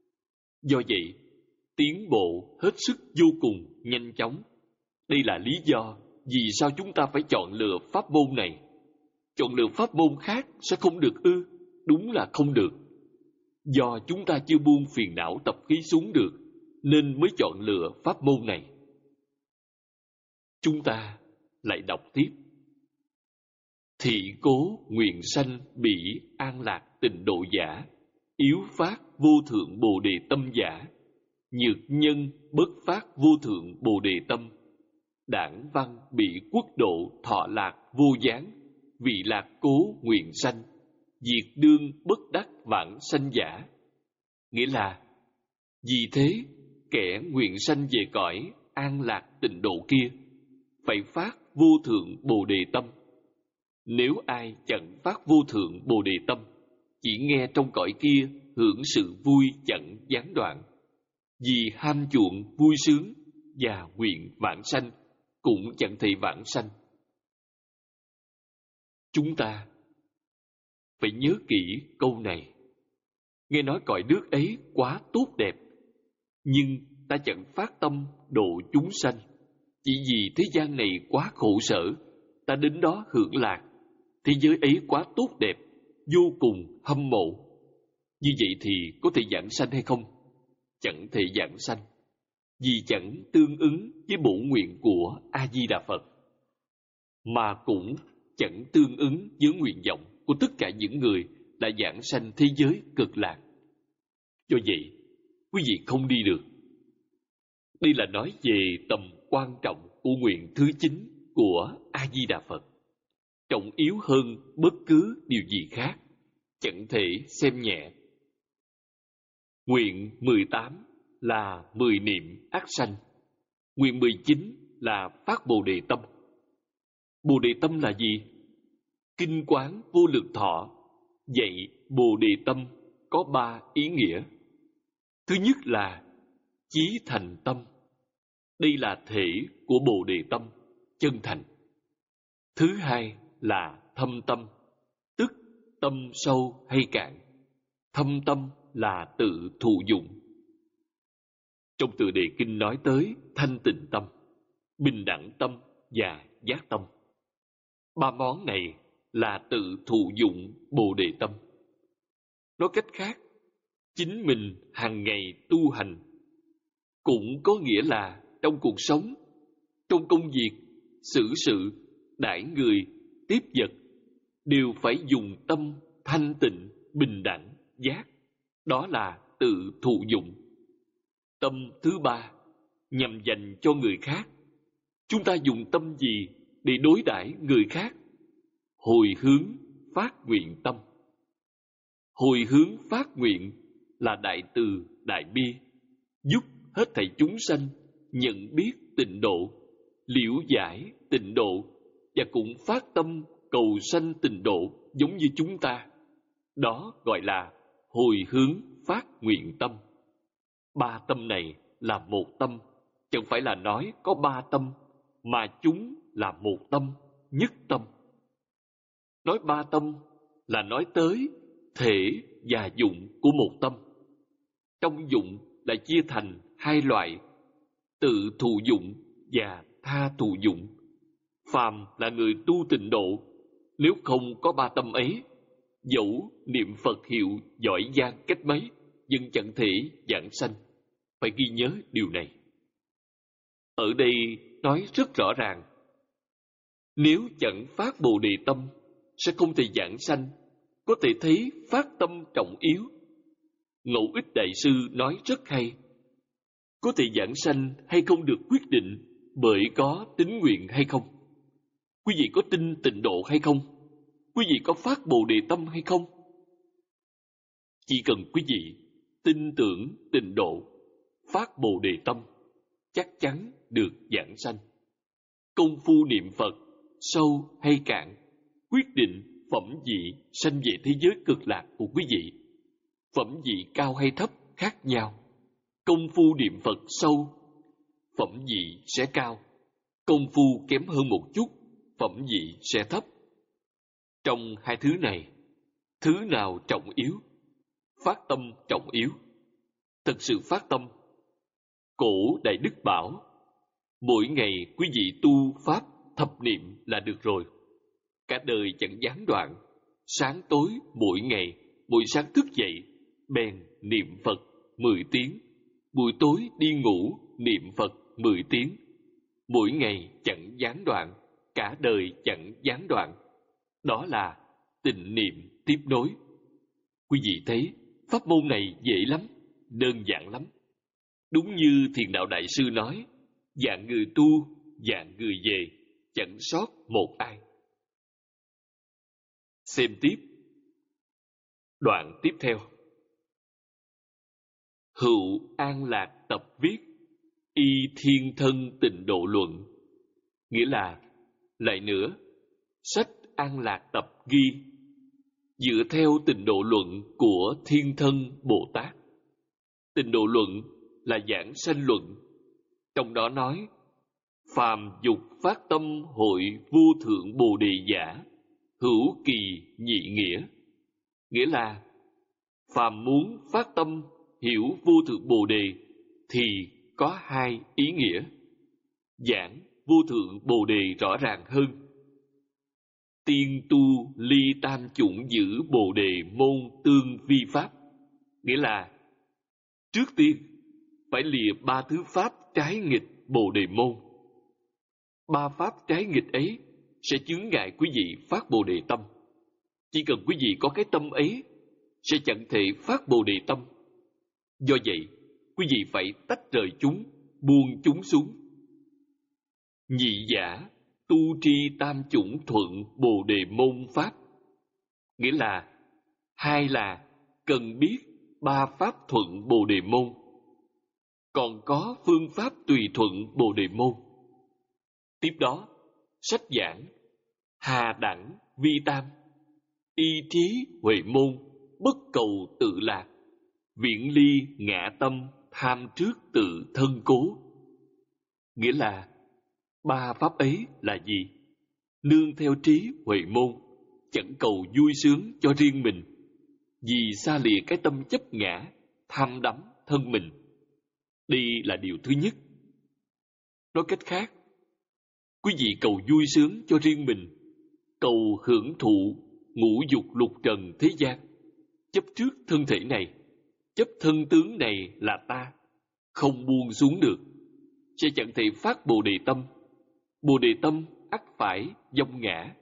Do vậy, tiến bộ hết sức vô cùng nhanh chóng. Đây là lý do vì sao chúng ta phải chọn lựa pháp môn này. Chọn lựa pháp môn khác sẽ không được ư? Đúng là không được. Do chúng ta chưa buông phiền não tập khí xuống được, nên mới chọn lựa pháp môn này. Chúng ta lại đọc tiếp. Thị cố nguyện sanh bỉ an lạc tịnh độ giả, yếu phát vô thượng bồ đề tâm giả, nhược nhân bất phát vô thượng bồ đề tâm, đảng văn bị quốc độ thọ lạc vô gián, vị lạc cố nguyện sanh, diệt đương bất đắc vãng sanh giả. Nghĩa là, vì thế kẻ nguyện sanh về cõi an lạc tịnh độ kia phải phát vô thượng bồ đề tâm. Nếu ai chẳng phát vô thượng bồ đề tâm, chỉ nghe trong cõi kia hưởng sự vui chẳng gián đoạn, vì ham chuộng vui sướng và nguyện vãng sanh cũng chẳng thể vãng sanh. Chúng ta phải nhớ kỹ câu này. Nghe nói cõi nước ấy quá tốt đẹp, nhưng ta chẳng phát tâm độ chúng sanh. Chỉ vì thế gian này quá khổ sở, ta đến đó hưởng lạc, thế giới ấy quá tốt đẹp, vô cùng hâm mộ. Như vậy thì có thể giảng sanh hay không? Chẳng thể giảng sanh, vì chẳng tương ứng với bổ nguyện của A-di-đà Phật, mà cũng chẳng tương ứng với nguyện vọng của tất cả những người đã giảng sanh thế giới cực lạc. Do vậy, quý vị không đi được. Đây là nói về tầm quan trọng của nguyện thứ chín của A-di-đà Phật, trọng yếu hơn bất cứ điều gì khác, chẳng thể xem nhẹ. Nguyện mười tám là mười niệm ác sanh. Nguyện mười chín là phát Bồ Đề Tâm. Bồ Đề Tâm là gì? Kinh Quán Vô Lượng Thọ dạy Bồ Đề Tâm có ba ý nghĩa. Thứ nhất là chí thành tâm. Đây là thể của Bồ Đề Tâm, chân thành. Thứ hai là thâm tâm, tức tâm sâu hay cạn. Thâm tâm là tự thụ dụng. Trong Tựa Đề Kinh nói tới thanh tịnh tâm, bình đẳng tâm và giác tâm. Ba món này là tự thụ dụng Bồ Đề Tâm. Nói cách khác, chính mình hàng ngày tu hành cũng có nghĩa là trong cuộc sống, trong công việc, xử sự, đãi người, tiếp vật đều phải dùng tâm thanh tịnh, bình đẳng, giác. Đó là tự thụ dụng. Tâm thứ ba nhằm dành cho người khác. Chúng ta dùng tâm gì để đối đãi người khác? Hồi hướng phát nguyện tâm. Hồi hướng phát nguyện là đại từ, đại bi, giúp hết thảy chúng sanh nhận biết tịnh độ, liễu giải tịnh độ, và cũng phát tâm cầu sanh tịnh độ giống như chúng ta. Đó gọi là hồi hướng phát nguyện tâm. Ba tâm này là một tâm, chẳng phải là nói có ba tâm, mà chúng là một tâm, nhất tâm. Nói ba tâm là nói tới thể và dụng của một tâm. Trong dụng là chia thành hai loại, tự thụ dụng và tha thụ dụng. Phàm là người tu tịnh độ, nếu không có ba tâm ấy, dẫu niệm Phật hiệu giỏi giang cách mấy, nhưng chẳng thể giảng sanh. Phải ghi nhớ điều này. Ở đây nói rất rõ ràng, nếu chẳng phát Bồ Đề Tâm sẽ không thể giảng sanh. Có thể thấy phát tâm trọng yếu. Ngẫu Ích Đại Sư nói rất hay. Có thể giảng sanh hay không được quyết định bởi có tín nguyện hay không. Quý vị có tin tịnh độ hay không? Quý vị có phát Bồ Đề Tâm hay không? Chỉ cần quý vị tin tưởng tịnh độ, phát Bồ Đề Tâm, chắc chắn được giảng sanh. Công phu niệm Phật sâu hay cạn quyết định phẩm vị sanh về thế giới cực lạc của quý vị. Phẩm vị cao hay thấp khác nhau. Công phu niệm Phật sâu, phẩm vị sẽ cao. Công phu kém hơn một chút, phẩm vị sẽ thấp. Trong hai thứ này, thứ nào trọng yếu? Phát tâm trọng yếu. Thật sự phát tâm. Cổ Đại Đức bảo, mỗi ngày quý vị tu pháp thập niệm là được rồi. Cả đời chẳng gián đoạn, sáng tối mỗi ngày, buổi sáng thức dậy, bèn niệm Phật mười tiếng, buổi tối đi ngủ niệm Phật mười tiếng. Mỗi ngày chẳng gián đoạn, cả đời chẳng gián đoạn. Đó là tịnh niệm tiếp nối. Quý vị thấy, pháp môn này dễ lắm, đơn giản lắm. Đúng như Thiền Đạo Đại Sư nói, dạng người tu, dạng người về, chẳng sót một ai. Xem tiếp. Đoạn tiếp theo. Hữu An Lạc tập viết y Thiên Thân Tịnh Độ Luận. Nghĩa là, lại nữa, sách An Lạc tập ghi dựa theo Tịnh Độ Luận của Thiên Thân Bồ Tát. Tịnh Độ Luận là giảng sanh luận. Trong đó nói, phàm dục phát tâm hội vô thượng Bồ Đề giả, hữu kỳ nhị nghĩa. Nghĩa là, phàm muốn phát tâm hiểu vô thượng Bồ Đề thì có hai ý nghĩa. Giảng vô thượng Bồ Đề rõ ràng hơn. Tiên tu ly tam chủng giữ bồ đề môn tương vi pháp. Nghĩa là trước tiên phải lìa ba thứ pháp trái nghịch bồ đề môn. Ba pháp trái nghịch ấy sẽ chướng ngại quý vị phát bồ đề tâm. Chỉ cần quý vị có cái tâm ấy sẽ chẳng thể phát bồ đề tâm. Do vậy, quý vị phải tách rời chúng, buông chúng xuống. Nhị giả tu tri tam chủng thuận bồ đề môn pháp. Nghĩa là hai là cần biết ba pháp thuận bồ đề môn, còn có phương pháp tùy thuận bồ đề môn. Tiếp đó, sách giảng hà đẳng vi tam, y trí huệ môn, bất cầu tự lạc, viễn ly ngã tâm, tham trước tự thân cố. Nghĩa là ba pháp ấy là gì? Nương theo trí huệ môn, chẳng cầu vui sướng cho riêng mình, vì xa lìa cái tâm chấp ngã, tham đắm thân mình. Đây là điều thứ nhất. Nói cách khác, quý vị cầu vui sướng cho riêng mình, cầu hưởng thụ ngũ dục lục trần thế gian, chấp trước thân thể này, chấp thân tướng này là ta, không buông xuống được, sẽ chẳng thể phát bồ đề tâm. Bồ đề tâm ắt phải vong ngã.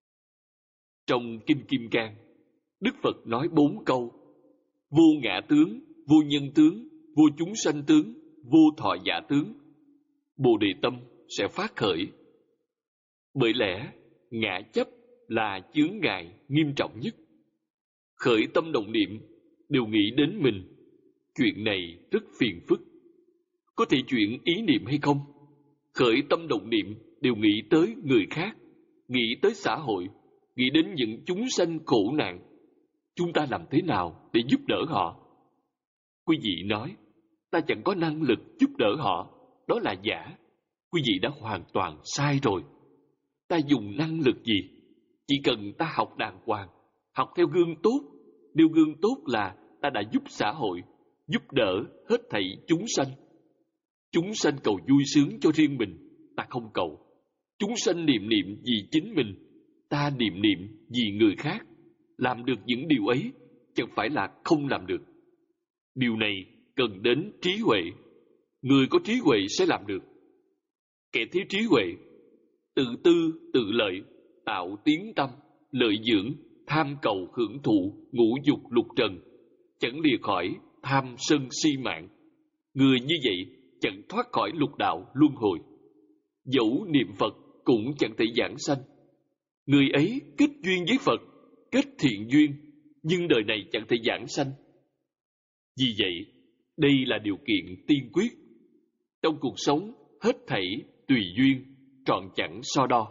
Trong Kinh Kim Cang, Đức Phật nói bốn câu: vô ngã tướng, vô nhân tướng, vô chúng sanh tướng, vô thọ giả tướng. Bồ đề tâm sẽ phát khởi. Bởi lẽ ngã chấp là chướng ngại nghiêm trọng nhất. Khởi tâm động niệm đều nghĩ đến mình. Chuyện này rất phiền phức. Có thể chuyển ý niệm hay không? Khởi tâm động niệm đều nghĩ tới người khác, nghĩ tới xã hội, nghĩ đến những chúng sanh khổ nạn. Chúng ta làm thế nào để giúp đỡ họ? Quý vị nói, ta chẳng có năng lực giúp đỡ họ, đó là giả. Quý vị đã hoàn toàn sai rồi. Ta dùng năng lực gì? Chỉ cần ta học đàng hoàng, học theo gương tốt. Điều gương tốt là ta đã giúp xã hội, giúp đỡ hết thảy chúng sanh. Chúng sanh cầu vui sướng cho riêng mình, ta không cầu. Chúng sanh niệm niệm vì chính mình, ta niệm niệm vì người khác. Làm được những điều ấy chẳng phải là không làm được. Điều này cần đến trí huệ. Người có trí huệ sẽ làm được. Kẻ thiếu trí huệ, tự tư tự lợi, tạo tiếng tâm, lợi dưỡng, tham cầu hưởng thụ ngũ dục lục trần, chẳng lìa khỏi tham sân si mạng. Người như vậy chẳng thoát khỏi lục đạo luân hồi. Dẫu niệm Phật cũng chẳng thể giảng sanh. Người ấy kết duyên với Phật, kết thiện duyên, nhưng đời này chẳng thể giảng sanh. Vì vậy, đây là điều kiện tiên quyết. Trong cuộc sống, hết thảy tùy duyên, trọn chẳng so đo.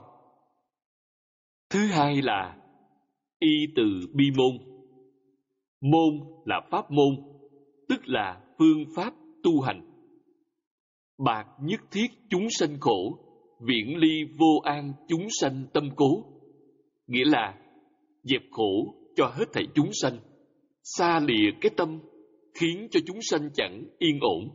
Thứ hai là y từ bi môn. Môn là pháp môn, tức là phương pháp tu hành. Bạc nhất thiết chúng sanh khổ, viễn ly vô an chúng sanh tâm cố. Nghĩa là dẹp khổ cho hết thảy chúng sanh, xa lìa cái tâm khiến cho chúng sanh chẳng yên ổn.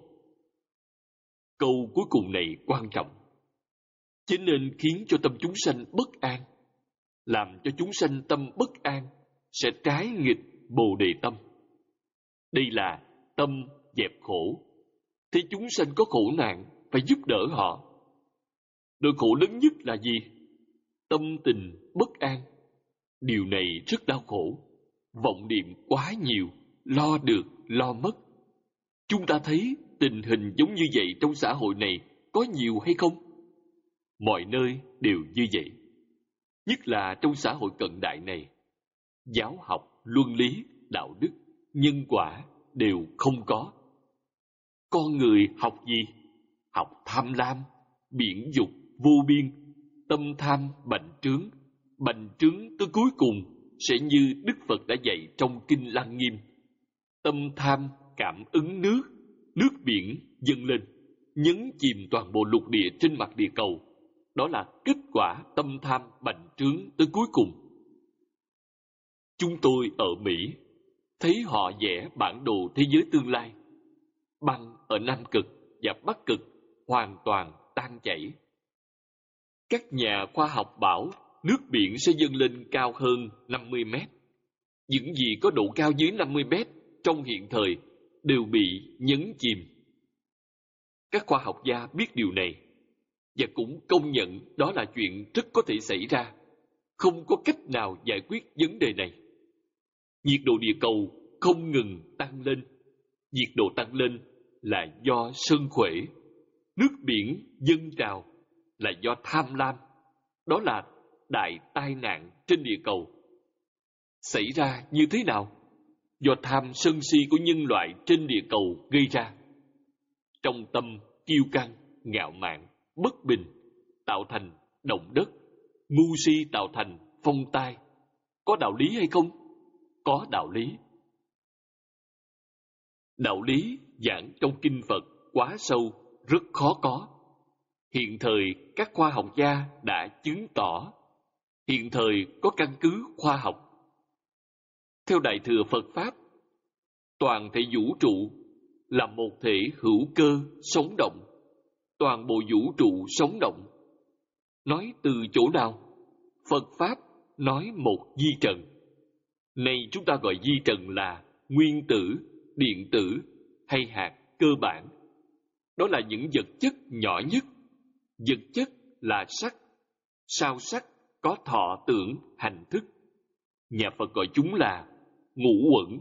Câu cuối cùng này quan trọng, chính nên khiến cho tâm chúng sanh bất an. Làm cho chúng sanh tâm bất an sẽ trái nghịch bồ đề tâm. Đây là tâm dẹp khổ. Thế chúng sanh có khổ nạn, phải giúp đỡ họ. Nỗi khổ lớn nhất là gì? Tâm tình bất an. Điều này rất đau khổ. Vọng niệm quá nhiều, lo được, lo mất. Chúng ta thấy tình hình giống như vậy trong xã hội này có nhiều hay không? Mọi nơi đều như vậy. Nhất là trong xã hội cận đại này, giáo học, luân lý, đạo đức, nhân quả đều không có. Con người học gì? Học tham lam, biển dục vô biên, tâm tham bành trướng. Bành trướng tới cuối cùng sẽ như Đức Phật đã dạy trong Kinh Lăng Nghiêm. Tâm tham cảm ứng nước, nước biển dâng lên, nhấn chìm toàn bộ lục địa trên mặt địa cầu. Đó là kết quả tâm tham bành trướng tới cuối cùng. Chúng tôi ở Mỹ thấy họ vẽ bản đồ thế giới tương lai. Băng ở Nam Cực và Bắc Cực hoàn toàn tan chảy. Các nhà khoa học bảo nước biển sẽ dâng lên cao hơn năm mươi mét. Những gì có độ cao dưới năm mươi mét trong hiện thời đều bị nhấn chìm. Các khoa học gia biết điều này và cũng công nhận đó là chuyện rất có thể xảy ra. Không có cách nào giải quyết vấn đề này. Nhiệt độ địa cầu không ngừng tăng lên. Nhiệt độ tăng lên là do sơn khuể. Nước biển dâng trào là do tham lam. Đó là đại tai nạn trên địa cầu. Xảy ra như thế nào? Do tham sân si của nhân loại trên địa cầu gây ra. Trong tâm kiêu căng, ngạo mạn, bất bình tạo thành động đất, ngu si tạo thành phong tai. Có đạo lý hay không? Có đạo lý. Đạo lý giảng trong kinh Phật quá sâu, rất khó có. Hiện thời các khoa học gia đã chứng tỏ. Hiện thời có căn cứ khoa học. Theo Đại thừa Phật Pháp, toàn thể vũ trụ là một thể hữu cơ sống động. Toàn bộ vũ trụ sống động. Nói từ chỗ nào? Phật Pháp nói một vi trần. Nay chúng ta gọi vi trần là nguyên tử, điện tử hay hạt cơ bản. Đó là những vật chất nhỏ nhất. Vật chất là sắc. Sao sắc có thọ tưởng hành thức. Nhà Phật gọi chúng là ngũ uẩn.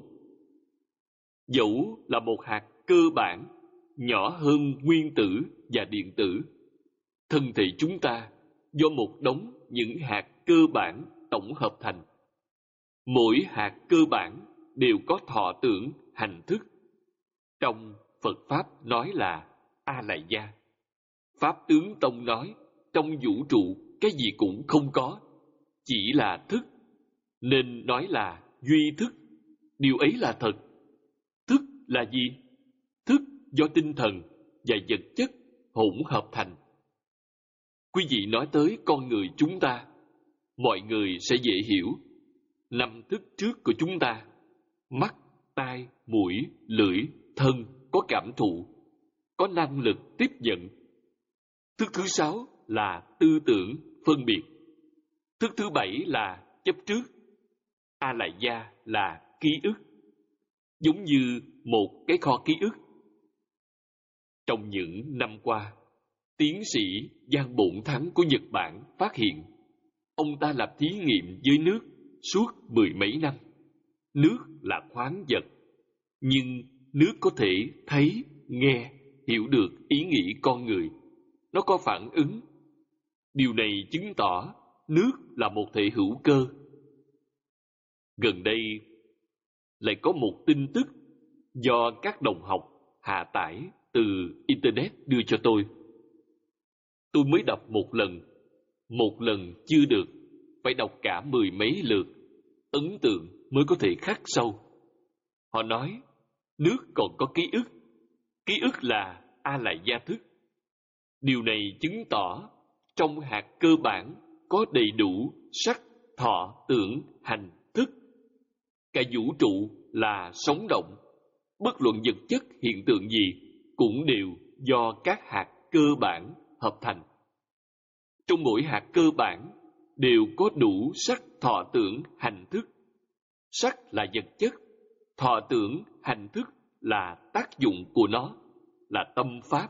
Dẫu là một hạt cơ bản, nhỏ hơn nguyên tử và điện tử, thân thể chúng ta do một đống những hạt cơ bản tổng hợp thành. Mỗi hạt cơ bản đều có thọ tưởng hành thức. Trong Phật Pháp nói là A Lại Gia. Pháp Tướng Tông nói trong vũ trụ cái gì cũng không có, chỉ là thức, nên nói là duy thức. Điều ấy là thật. Thức là gì? Thức do tinh thần và vật chất hỗn hợp thành. Quý vị nói tới con người chúng ta, mọi người sẽ dễ hiểu. Năm thức trước của chúng ta: mắt, tai, mũi, lưỡi, thân có cảm thụ, có năng lực tiếp nhận. Thức thứ sáu là tư tưởng, phân biệt. Thức thứ bảy là chấp trước. A Lại Gia là ký ức, giống như một cái kho ký ức. Trong những năm qua, tiến sĩ Giang Bổn Thắng của Nhật Bản phát hiện, ông ta làm thí nghiệm với nước suốt mười mấy năm. Nước là khoáng vật, nhưng nước có thể thấy, nghe, hiểu được ý nghĩ con người. Nó có phản ứng. Điều này chứng tỏ nước là một thể hữu cơ. Gần đây, lại có một tin tức do các đồng học hạ tải từ Internet đưa cho tôi. Tôi mới đọc một lần, một lần chưa được, phải đọc cả mười mấy lượt, ấn tượng mới có thể khắc sâu. Họ nói, nước còn có ký ức, ký ức là A Lại Gia thức. Điều này chứng tỏ trong hạt cơ bản có đầy đủ sắc, thọ, tưởng, hành, thức. Cả vũ trụ là sống động, bất luận vật chất hiện tượng gì cũng đều do các hạt cơ bản hợp thành. Trong mỗi hạt cơ bản đều có đủ sắc, thọ, tưởng, hành, thức. Sắc là vật chất, thọ, tưởng, hành, thức là tác dụng của nó, là tâm pháp.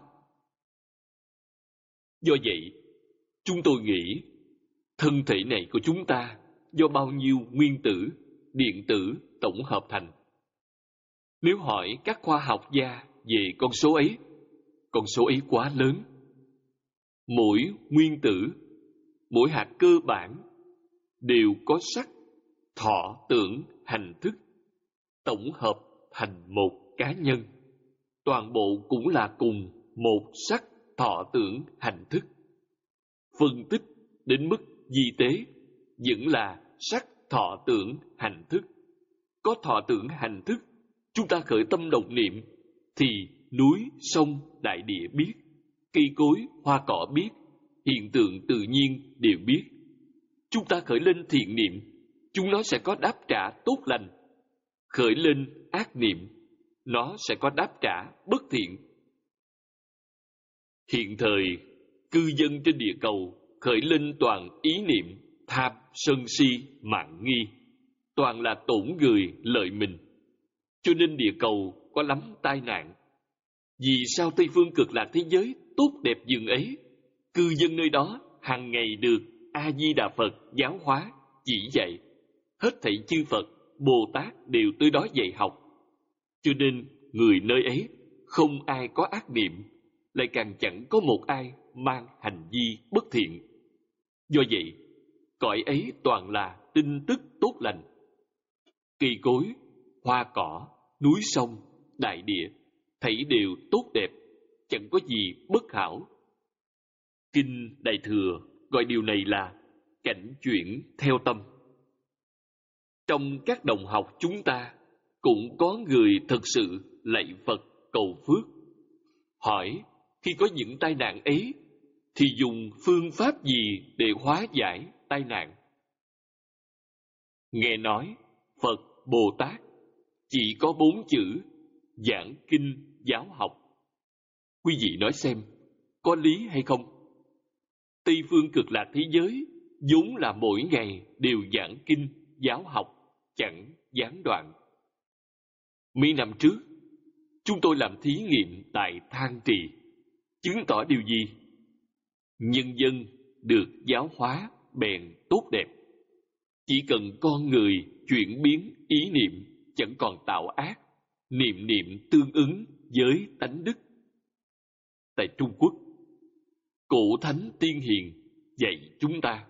Do vậy, chúng tôi nghĩ thân thể này của chúng ta do bao nhiêu nguyên tử, điện tử tổng hợp thành. Nếu hỏi các khoa học gia về con số ấy, con số ấy quá lớn. Mỗi nguyên tử, mỗi hạt cơ bản đều có sắc, thọ, tưởng, hành, thức, tổng hợp thành một cá nhân. Toàn bộ cũng là cùng một sắc, thọ, tưởng, hành, thức. Phân tích đến mức vi tế vẫn là sắc, thọ, tưởng, hành, thức. Có thọ, tưởng, hành, thức, chúng ta khởi tâm động niệm thì núi, sông, đại địa biết, cây cối, hoa cỏ biết, hiện tượng tự nhiên đều biết. Chúng ta khởi lên thiện niệm, chúng nó sẽ có đáp trả tốt lành. Khởi lên ác niệm, nó sẽ có đáp trả bất thiện. Hiện thời, cư dân trên địa cầu khởi lên toàn ý niệm tham, sân si, mạn nghi, toàn là tổn người lợi mình. Cho nên địa cầu có lắm tai nạn. Vì sao Tây phương cực lạc thế giới tốt đẹp dường ấy, cư dân nơi đó hàng ngày được A Di Đà Phật giáo hóa chỉ dạy, hết thảy chư Phật Bồ Tát đều tới đó dạy học. Cho nên người nơi ấy không ai có ác niệm, lại càng chẳng có một ai mang hành vi bất thiện. Do vậy, cõi ấy toàn là tin tức tốt lành. Cây cối, hoa cỏ, núi sông, đại địa, thảy đều tốt đẹp, chẳng có gì bất hảo. Kinh Đại Thừa gọi điều này là cảnh chuyển theo tâm. Trong các đồng học chúng ta cũng có người thực sự lạy Phật cầu phước. Hỏi, khi có những tai nạn ấy, thì dùng phương pháp gì để hóa giải tai nạn? Nghe nói, Phật, Bồ Tát chỉ có bốn chữ giảng kinh giáo học. Quý vị nói xem, có lý hay không? Tây phương cực lạc thế giới vốn là mỗi ngày đều giảng kinh giáo học, chẳng gián đoạn. Mấy năm trước, chúng tôi làm thí nghiệm tại Thang Trì, chứng tỏ điều gì? Nhân dân được giáo hóa bèn tốt đẹp. Chỉ cần con người chuyển biến ý niệm, chẳng còn tạo ác, niệm niệm tương ứng với tánh đức. Tại Trung Quốc, cổ thánh tiên hiền dạy chúng ta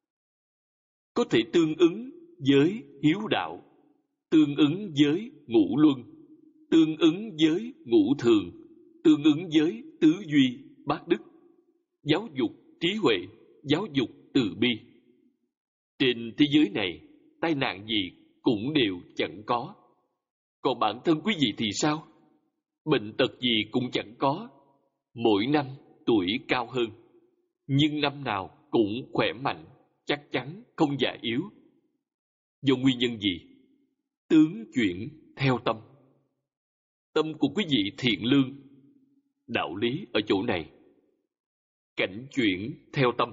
có thể tương ứng với hiếu đạo, tương ứng với ngũ luân, tương ứng với ngũ thường, tương ứng với tứ duy bát đức, giáo dục trí huệ, giáo dục từ bi. Trên thế giới này, tai nạn gì cũng đều chẳng có. Còn bản thân quý vị thì sao? Bệnh tật gì cũng chẳng có. Mỗi năm tuổi cao hơn, nhưng năm nào cũng khỏe mạnh, chắc chắn không già yếu. Do nguyên nhân gì? Tướng chuyển theo tâm. Tâm của quý vị thiện lương. Đạo lý ở chỗ này. Cảnh chuyển theo tâm.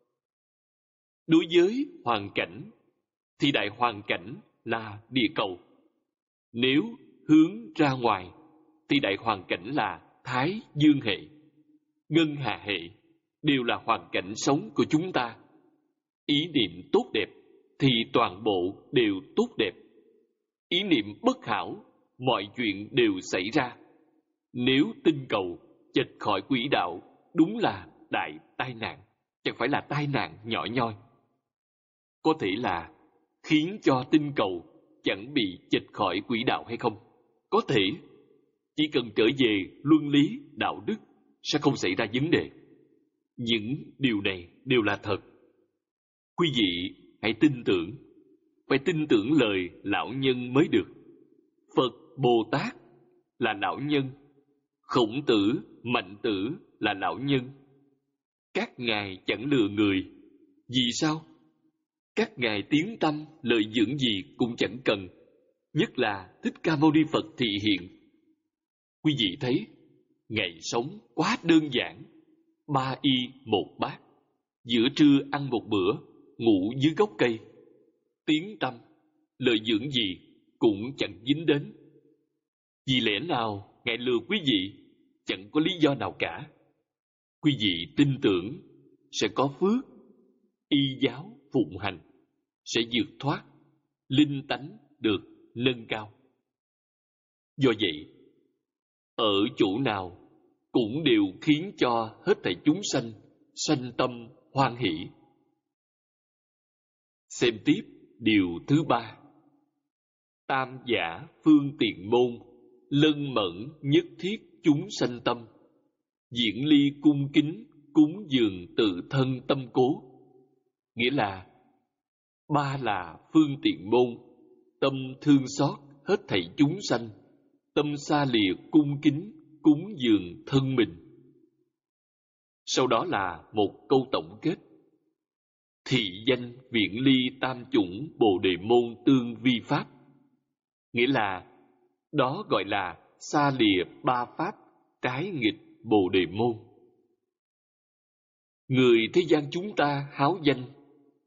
Đối với hoàn cảnh, thì đại hoàn cảnh là địa cầu. Nếu hướng ra ngoài, thì đại hoàn cảnh là Thái Dương hệ, Ngân Hà hệ, đều là hoàn cảnh sống của chúng ta. Ý niệm tốt đẹp, thì toàn bộ đều tốt đẹp. Ý niệm bất hảo, mọi chuyện đều xảy ra. Nếu tinh cầu chệch khỏi quỹ đạo, đúng là đại tai nạn, chẳng phải là tai nạn nhỏ nhoi. Có thể là khiến cho tinh cầu chẳng bị chệch khỏi quỹ đạo hay không? Có thể. Chỉ cần trở về luân lý, đạo đức sẽ không xảy ra vấn đề. Những điều này đều là thật. Quý vị hãy tin tưởng. Phải tin tưởng lời lão nhân mới được. Phật, Bồ Tát là lão nhân. Khổng Tử, Mạnh Tử là lão nhân. Các ngài chẳng lừa người. Vì sao? Các ngài tiếng tâm, lợi dưỡng gì cũng chẳng cần. Nhất là Thích Ca Mâu Ni Phật thị hiện. Quý vị thấy, ngày sống quá đơn giản. Ba y một bát, giữa trưa ăn một bữa, ngủ dưới gốc cây. Tiếng tâm, lợi dưỡng gì cũng chẳng dính đến. Vì lẽ nào ngài lừa quý vị? Chẳng có lý do nào cả. Quý vị tin tưởng sẽ có phước, y giáo phụng hành, sẽ vượt thoát, linh tánh được nâng cao. Do vậy, ở chỗ nào cũng đều khiến cho hết thảy chúng sanh sanh tâm hoan hỷ. Xem tiếp điều thứ ba. Tam giả phương tiện môn, lân mẫn nhất thiết chúng sanh tâm, diễn ly cung kính, cúng dường tự thân tâm cố. Nghĩa là ba là phương tiện môn, tâm thương xót hết thảy chúng sanh, tâm xa lìa cung kính, cúng dường thân mình. Sau đó là một câu tổng kết. Thị danh viễn ly tam chủng bồ đề môn tương vi pháp. Nghĩa là đó gọi là xa lìa ba pháp trái nghịch bồ đề môn. Người thế gian chúng ta háo danh,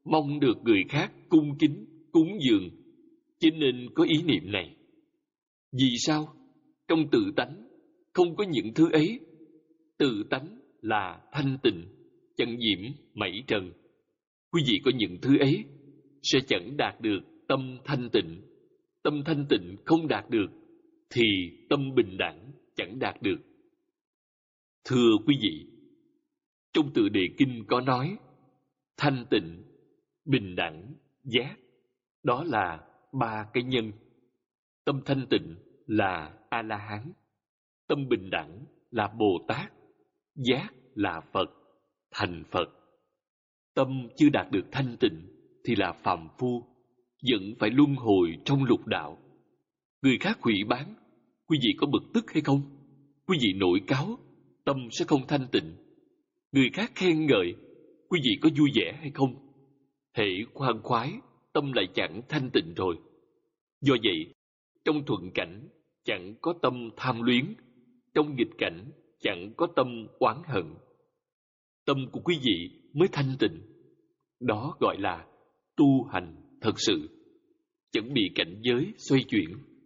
mong được người khác cung kính, cúng dường, cho nên có ý niệm này. Vì sao? Trong tự tánh không có những thứ ấy. Tự tánh là thanh tịnh, chẳng nhiễm mảy trần. Quý vị có những thứ ấy sẽ chẳng đạt được tâm thanh tịnh. Tâm thanh tịnh không đạt được thì tâm bình đẳng chẳng đạt được. Thưa quý vị, trong Tự Đề Kinh có nói thanh tịnh, bình đẳng, giác, đó là ba cái nhân. Tâm thanh tịnh là A-la-hán, tâm bình đẳng là Bồ Tát, giác là Phật, thành Phật. Tâm chưa đạt được thanh tịnh thì là phàm phu, vẫn phải luân hồi trong lục đạo. Người khác hủy bán, quý vị có bực tức hay không? Quý vị nổi cáu, tâm sẽ không thanh tịnh. Người khác khen ngợi, quý vị có vui vẻ hay không? Hễ khoan khoái, tâm lại chẳng thanh tịnh rồi. Do vậy, trong thuận cảnh chẳng có tâm tham luyến, trong nghịch cảnh chẳng có tâm oán hận. Tâm của quý vị mới thanh tịnh. Đó gọi là tu hành thật sự, chẳng bị cảnh giới xoay chuyển.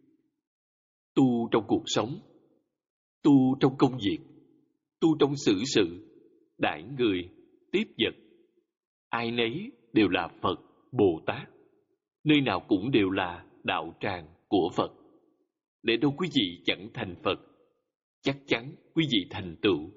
Tu trong cuộc sống, tu trong công việc, tu trong xử sự, đãi người, tiếp vật. Ai nấy đều là Phật, Bồ Tát. Nơi nào cũng đều là đạo tràng của Phật. Để đâu quý vị chẳng thành Phật, chắc chắn quý vị thành tựu.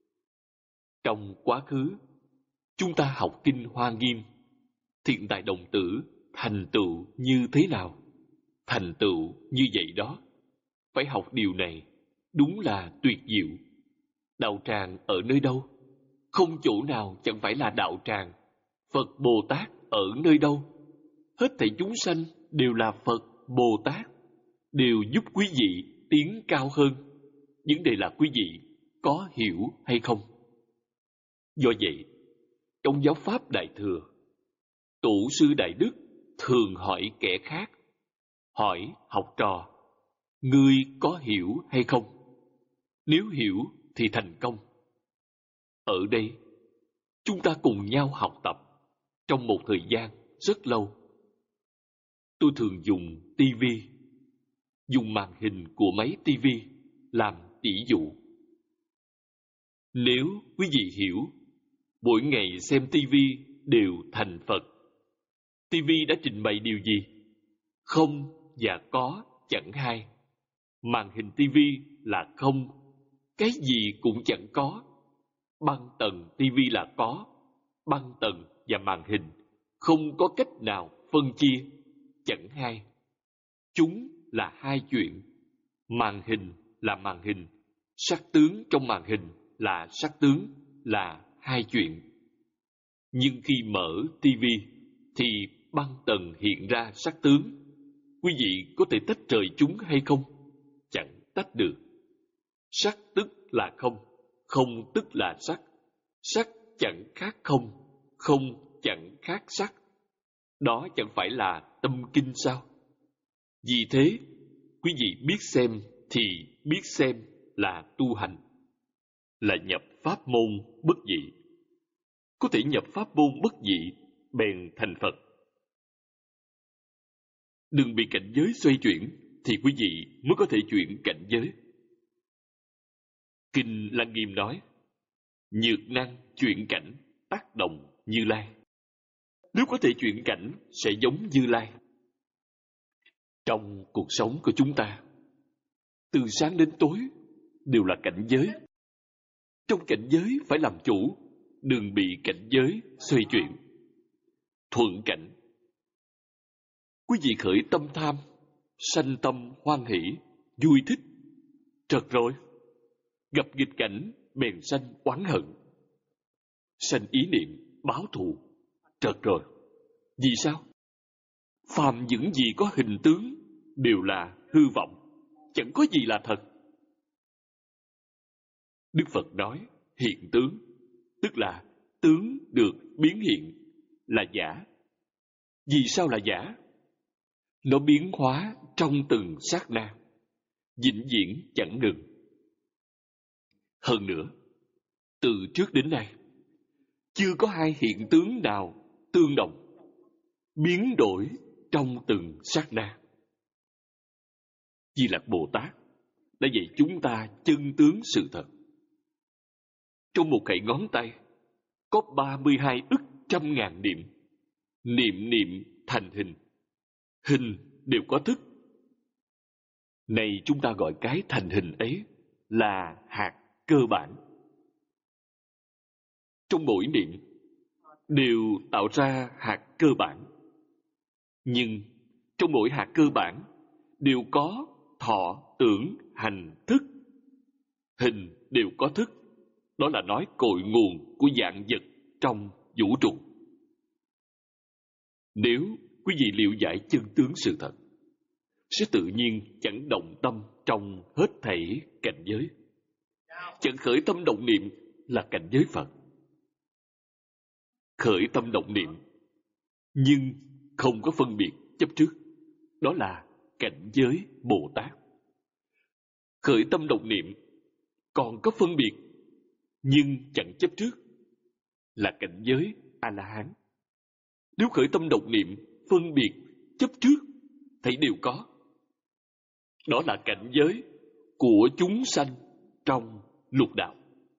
Trong quá khứ, chúng ta học kinh Hoa Nghiêm, Thiện Tài Đồng Tử thành tựu như thế nào? Thành tựu như vậy đó. Phải học điều này, đúng là tuyệt diệu. Đạo tràng ở nơi đâu? Không chỗ nào chẳng phải là đạo tràng. Phật Bồ Tát ở nơi đâu? Hết thảy chúng sanh đều là Phật Bồ Tát, đều giúp quý vị tiến cao hơn. Vấn đề là quý vị có hiểu hay không? Do vậy, trong giáo pháp Đại Thừa, Tổ sư Đại Đức thường hỏi kẻ khác, hỏi học trò, ngươi có hiểu hay không? Nếu hiểu thì thành công. Ở đây, chúng ta cùng nhau học tập trong một thời gian rất lâu. Tôi thường dùng tivi, dùng màn hình của máy tivi làm tỷ dụ. Nếu quý vị hiểu, mỗi ngày xem tivi đều thành Phật. Tivi đã trình bày điều gì? Không và có chẳng hai. Màn hình tivi là không, cái gì cũng chẳng có. Băng tần tivi là có, băng tần và màn hình không có cách nào phân chia, chẳng hai. Chúng là hai chuyện. Màn hình là màn hình, sắc tướng trong màn hình là sắc tướng, là hai chuyện. Nhưng khi mở tivi thì băng tần hiện ra sắc tướng. Quý vị có thể tách rời chúng hay không? Chẳng tách được. Sắc tức là không, không tức là sắc. Sắc chẳng khác không, không chẳng khác sắc. Đó chẳng phải là tâm kinh sao? Vì thế, quý vị biết xem thì biết xem là tu hành, là nhập pháp môn bất dị. Có thể nhập pháp môn bất dị, bèn thành Phật. Đừng bị cảnh giới xoay chuyển, thì quý vị mới có thể chuyển cảnh giới. Kinh Lăng Nghiêm nói, nhược năng chuyển cảnh, tác động Như Lai. Nếu có thể chuyển cảnh, sẽ giống Như Lai. Trong cuộc sống của chúng ta, từ sáng đến tối đều là cảnh giới. Trong cảnh giới phải làm chủ, đừng bị cảnh giới xoay chuyển. Thuận cảnh. Quý vị khởi tâm tham, sanh tâm hoan hỷ, vui thích. Trật rồi. Gặp nghịch cảnh, bèn sanh oán hận. Sanh ý niệm, báo thù. Trật rồi. Vì sao? Phàm những gì có hình tướng đều là hư vọng, chẳng có gì là thật. Đức Phật nói hiện tướng, tức là tướng được biến hiện, là giả. Vì sao là giả? Nó biến hóa trong từng sát na, vĩnh viễn chẳng ngừng. Hơn nữa, từ trước đến nay, chưa có hai hiện tướng nào tương đồng. biến đổi trong từng sát na. Di Lặc Bồ Tát đã dạy chúng ta chân tướng sự thật. Trong một khẩy ngón tay có ba mươi hai ức trăm ngàn niệm. Niệm niệm thành hình. Hình đều có thức. Này chúng ta gọi cái thành hình ấy là hạt cơ bản. Trong mỗi niệm đều tạo ra hạt cơ bản. Nhưng trong mỗi hạt cơ bản đều có thọ, tưởng, hành, thức. Hình đều có thức. Đó là nói cội nguồn của vạn vật trong vũ trụ. Nếu quý vị liệu giải chân tướng sự thật, sẽ tự nhiên chẳng động tâm trong hết thảy cảnh giới. Chẳng khởi tâm động niệm là cảnh giới Phật. Khởi tâm động niệm nhưng không có phân biệt chấp trước, đó là cảnh giới Bồ Tát. Khởi tâm động niệm còn có phân biệt nhưng chẳng chấp trước là cảnh giới A-la-hán. Nếu khởi tâm động niệm phân biệt chấp trước thấy đều có, đó là cảnh giới của chúng sanh trong lục đạo.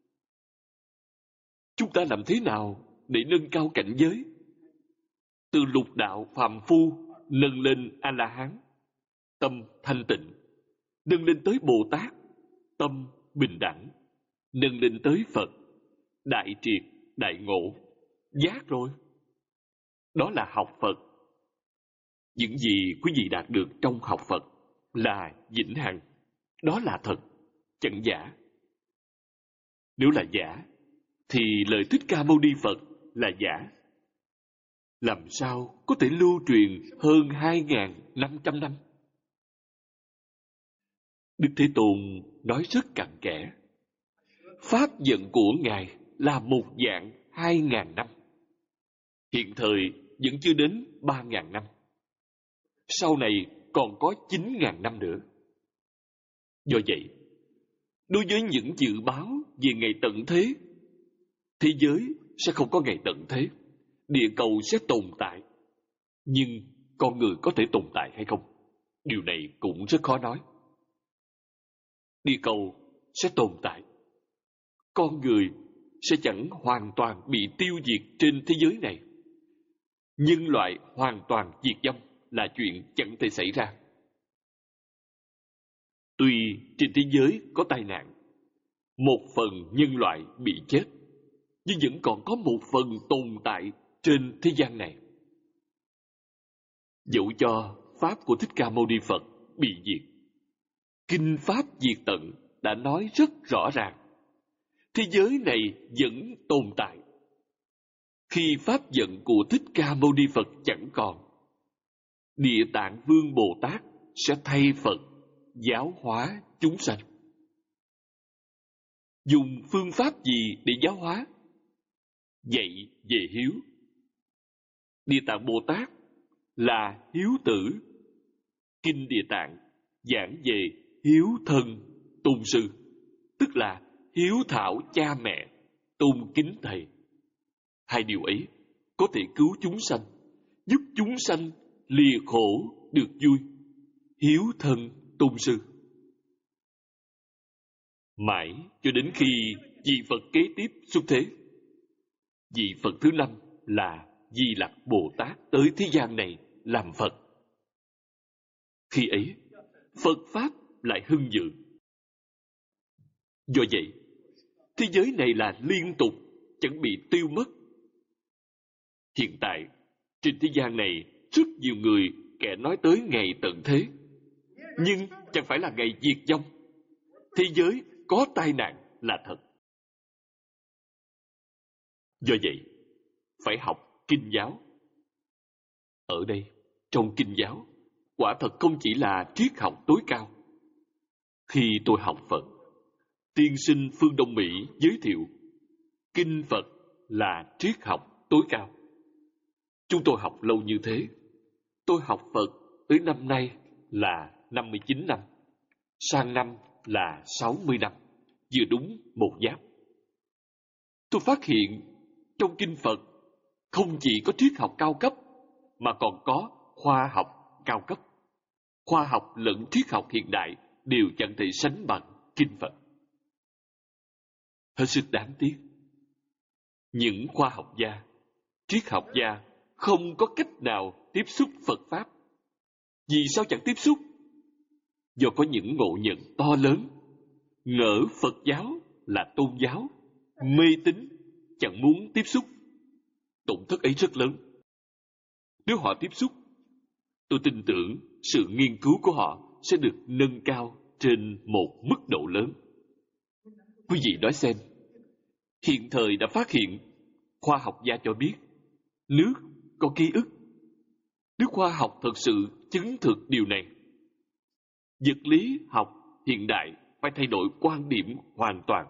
Chúng ta làm thế nào để nâng cao cảnh giới? Từ lục đạo phàm phu nâng lên A-la-hán, tâm thanh tịnh. Nâng lên tới Bồ Tát, tâm bình đẳng. Nâng lên tới Phật, đại triệt, đại ngộ, giác rồi. Đó là học Phật. Những gì quý vị đạt được trong học Phật là vĩnh hằng. Đó là thật, chẳng giả. Nếu là giả, thì lời Thích Ca Mâu Ni Phật là giả. Làm sao có thể lưu truyền hơn hai nghìn năm trăm năm? Đức Thế Tôn nói rất cặn kẽ. Pháp vận của Ngài là một vạn hai ngàn năm. Hiện thời vẫn chưa đến ba ngàn năm. Sau này còn có chín ngàn năm nữa. Do vậy, đối với những dự báo về ngày tận thế, thế giới sẽ không có ngày tận thế. Địa cầu sẽ tồn tại. Nhưng con người có thể tồn tại hay không? Điều này cũng rất khó nói. Địa cầu sẽ tồn tại. Con người sẽ chẳng hoàn toàn bị tiêu diệt trên thế giới này. Nhân loại hoàn toàn diệt vong là chuyện chẳng thể xảy ra. Tuy trên thế giới có tai nạn, một phần nhân loại bị chết, nhưng vẫn còn có một phần tồn tại trên thế gian này. Dẫu cho Pháp của Thích Ca Mâu Ni Phật bị diệt, Kinh Pháp Diệt Tận đã nói rất rõ ràng, thế giới này vẫn tồn tại. Khi Pháp vận của Thích Ca Mâu Ni Phật chẳng còn, Địa Tạng Vương Bồ Tát sẽ thay Phật giáo hóa chúng sanh. Dùng phương pháp gì để giáo hóa? Dạy về hiếu. Địa Tạng Bồ Tát là hiếu tử. Kinh Địa Tạng giảng về hiếu thân tôn sư, tức là hiếu thảo cha mẹ, tôn kính thầy. Hai điều ấy có thể cứu chúng sanh, giúp chúng sanh lìa khổ được vui. Hiếu thân tôn sư. Mãi cho đến khi vị Phật kế tiếp xuất thế. Vị Phật thứ năm là Di Lặc Bồ Tát tới thế gian này làm Phật. Khi ấy, Phật Pháp lại hưng vượng. Do vậy, thế giới này là liên tục, chẳng bị tiêu mất. Hiện tại, trên thế gian này, rất nhiều người kẻ nói tới ngày tận thế. Nhưng chẳng phải là ngày diệt vong. Thế giới có tai nạn là thật. Do vậy, phải học kinh giáo. Ở đây, trong kinh giáo, quả thật không chỉ là triết học tối cao. Khi tôi học Phật, tiên sinh Phương Đông Mỹ giới thiệu kinh Phật là triết học tối cao. Chúng tôi học lâu như thế. Tôi học Phật tới năm nay là năm mươi chín năm, sang năm là sáu mươi năm, vừa đúng một giáp. Tôi phát hiện trong kinh Phật không chỉ có triết học cao cấp, mà còn có khoa học cao cấp. Khoa học lẫn triết học hiện đại đều chẳng thể sánh bằng kinh Phật. Hết sức đáng tiếc, những khoa học gia, triết học gia không có cách nào tiếp xúc Phật Pháp. Vì sao chẳng tiếp xúc? Do có những ngộ nhận to lớn, ngỡ Phật giáo là tôn giáo, mê tín, chẳng muốn tiếp xúc. Tổn thất ấy rất lớn. Nếu họ tiếp xúc, tôi tin tưởng sự nghiên cứu của họ sẽ được nâng cao trên một mức độ lớn. Quý vị nói xem, hiện thời đã phát hiện, khoa học gia cho biết, nước có ký ức. Nếu khoa học thật sự chứng thực điều này, vật lý học hiện đại phải thay đổi quan điểm hoàn toàn.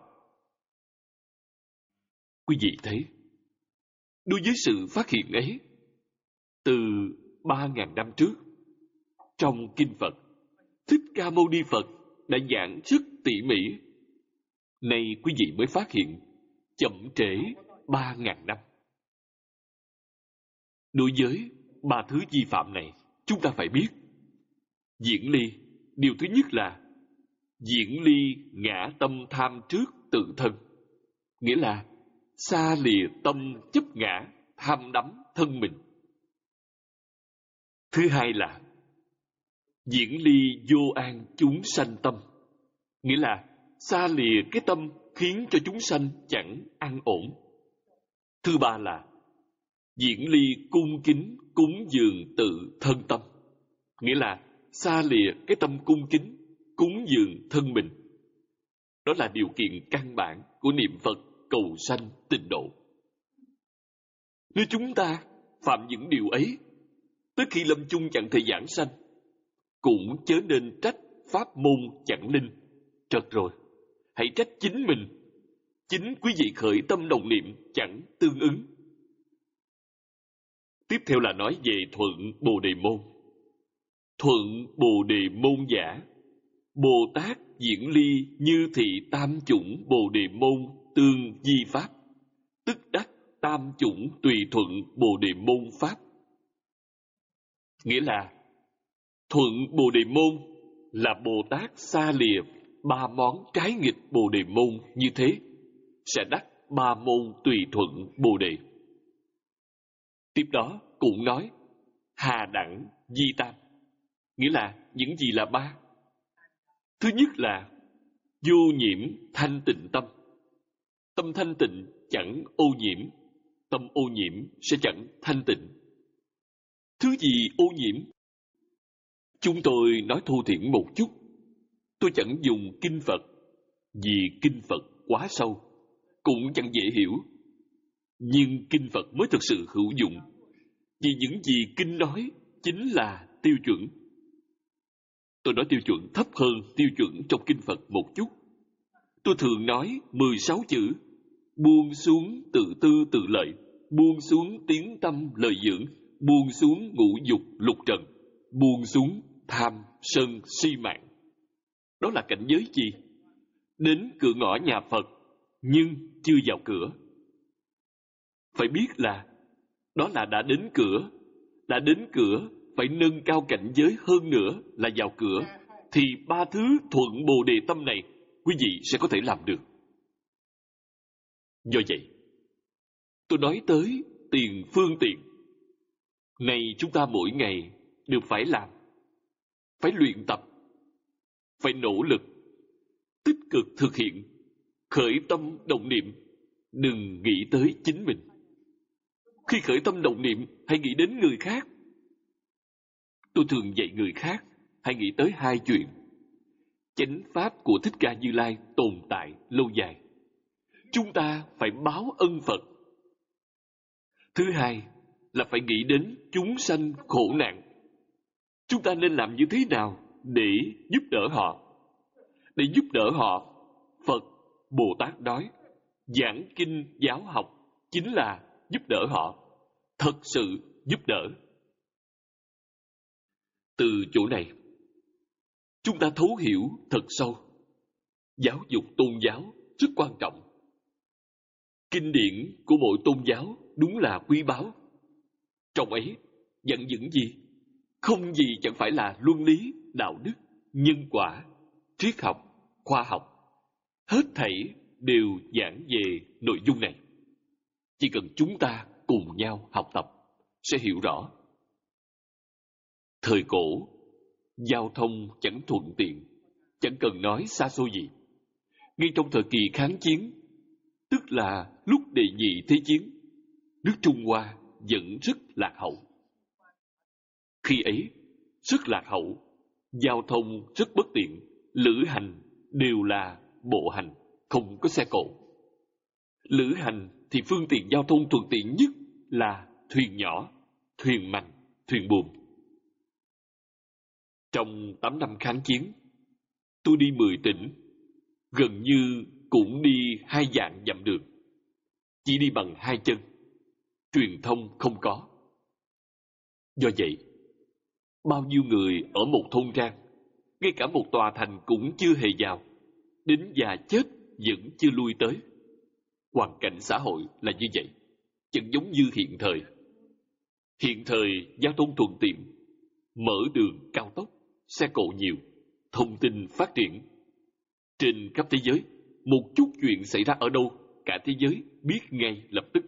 Quý vị thấy, đối với sự phát hiện ấy, từ ba ngàn năm trước, trong kinh Phật, Thích Ca Mâu Ni Phật đã giảng rất tỉ mỉ. Nay quý vị mới phát hiện, chậm trễ ba ngàn năm. Đối với ba thứ vi phạm này, chúng ta phải biết. Diễn ly, điều thứ nhất là diễn ly ngã tâm tham trước tự thân. Nghĩa là xa lìa tâm chấp ngã, tham đắm thân mình. Thứ hai là diễn ly vô an chúng sanh tâm. Nghĩa là xa lìa cái tâm khiến cho chúng sanh chẳng an ổn. Thứ ba là diễn ly cung kính cúng dường tự thân tâm. Nghĩa là xa lìa cái tâm cung kính cúng dường thân mình. Đó là điều kiện căn bản của niệm Phật cầu sanh tịnh độ. Nếu chúng ta phạm những điều ấy, tới khi lâm chung chẳng thể giảng sanh, cũng chớ nên trách pháp môn chẳng linh. Trật rồi, hãy trách chính mình. Chính quý vị khởi tâm đồng niệm chẳng tương ứng. Tiếp theo là nói về thuận Bồ Đề Môn. Thuận Bồ Đề Môn giả, Bồ Tát diễn ly như thị tam chủng Bồ Đề Môn tương di pháp, tức đắc tam chủng tùy thuận Bồ Đề Môn pháp. Nghĩa là thuận Bồ Đề Môn là Bồ Tát xa lìa ba món trái nghịch Bồ Đề Môn như thế, sẽ đắc ba môn tùy thuận Bồ Đề. Tiếp đó cũng nói hà đẳng di tam, nghĩa là những gì là ba. Thứ nhất là vô nhiễm thanh tịnh tâm. Tâm thanh tịnh chẳng ô nhiễm, tâm ô nhiễm sẽ chẳng thanh tịnh. Thứ gì ô nhiễm? Chúng tôi nói thô thiển một chút. Tôi chẳng dùng kinh Phật, vì kinh Phật quá sâu, cũng chẳng dễ hiểu. Nhưng kinh Phật mới thực sự hữu dụng, vì những gì kinh nói chính là tiêu chuẩn. Tôi nói tiêu chuẩn thấp hơn tiêu chuẩn trong kinh Phật một chút. Tôi thường nói mười sáu chữ: buông xuống tự tư tự lợi, buông xuống tiếng tâm lời dưỡng, buông xuống ngũ dục lục trần, buông xuống tham sân si mạng. Đó là cảnh giới gì? Đến cửa ngõ nhà Phật nhưng chưa vào cửa. Phải biết là đó là đã đến cửa. Đã đến cửa phải nâng cao cảnh giới hơn nữa là vào cửa, thì ba thứ thuận Bồ Đề tâm này quý vị sẽ có thể làm được. Do vậy, tôi nói tới tiền phương tiện. Này chúng ta mỗi ngày đều phải làm, phải luyện tập, phải nỗ lực, tích cực thực hiện, khởi tâm động niệm, đừng nghĩ tới chính mình. Khi khởi tâm động niệm, hãy nghĩ đến người khác. Tôi thường dạy người khác, hãy nghĩ tới hai chuyện. Chánh pháp của Thích Ca Như Lai tồn tại lâu dài. Chúng ta phải báo ân Phật. Thứ hai là phải nghĩ đến chúng sanh khổ nạn. Chúng ta nên làm như thế nào để giúp đỡ họ? Để giúp đỡ họ, Phật, Bồ Tát nói, giảng kinh giáo học chính là giúp đỡ họ, thật sự giúp đỡ. Từ chỗ này, chúng ta thấu hiểu thật sâu, giáo dục tôn giáo rất quan trọng. Kinh điển của mỗi tôn giáo đúng là quý báu. Trong ấy Dặn những gì? Không gì chẳng phải là luân lý, đạo đức, nhân quả, triết học, khoa học. Hết thảy đều giảng về nội dung này. Chỉ cần chúng ta cùng nhau học tập, sẽ hiểu rõ. Thời cổ, giao thông chẳng thuận tiện, chẳng cần nói xa xôi gì. Ngay trong thời kỳ kháng chiến, tức là lúc đệ nhị thế chiến, nước Trung Hoa vẫn rất lạc hậu. Khi ấy, rất lạc hậu, giao thông rất bất tiện, lữ hành đều là bộ hành, không có xe cộ. Lữ hành thì phương tiện giao thông thuận tiện nhất là thuyền nhỏ, thuyền mành, thuyền buồm. Trong tám năm kháng chiến, tôi đi mười tỉnh, gần như cũng đi hai vạn dặm đường. Chỉ đi bằng hai chân, truyền thông không có. Do vậy, bao nhiêu người ở một thôn trang, ngay cả một tòa thành cũng chưa hề vào, đến già chết vẫn chưa lui tới. Hoàn cảnh xã hội là như vậy, chẳng giống như hiện thời. Hiện thời giao thông thuận tiện, mở đường cao tốc, xe cộ nhiều, thông tin phát triển. Trên khắp thế giới, một chút chuyện xảy ra ở đâu, cả thế giới biết ngay lập tức.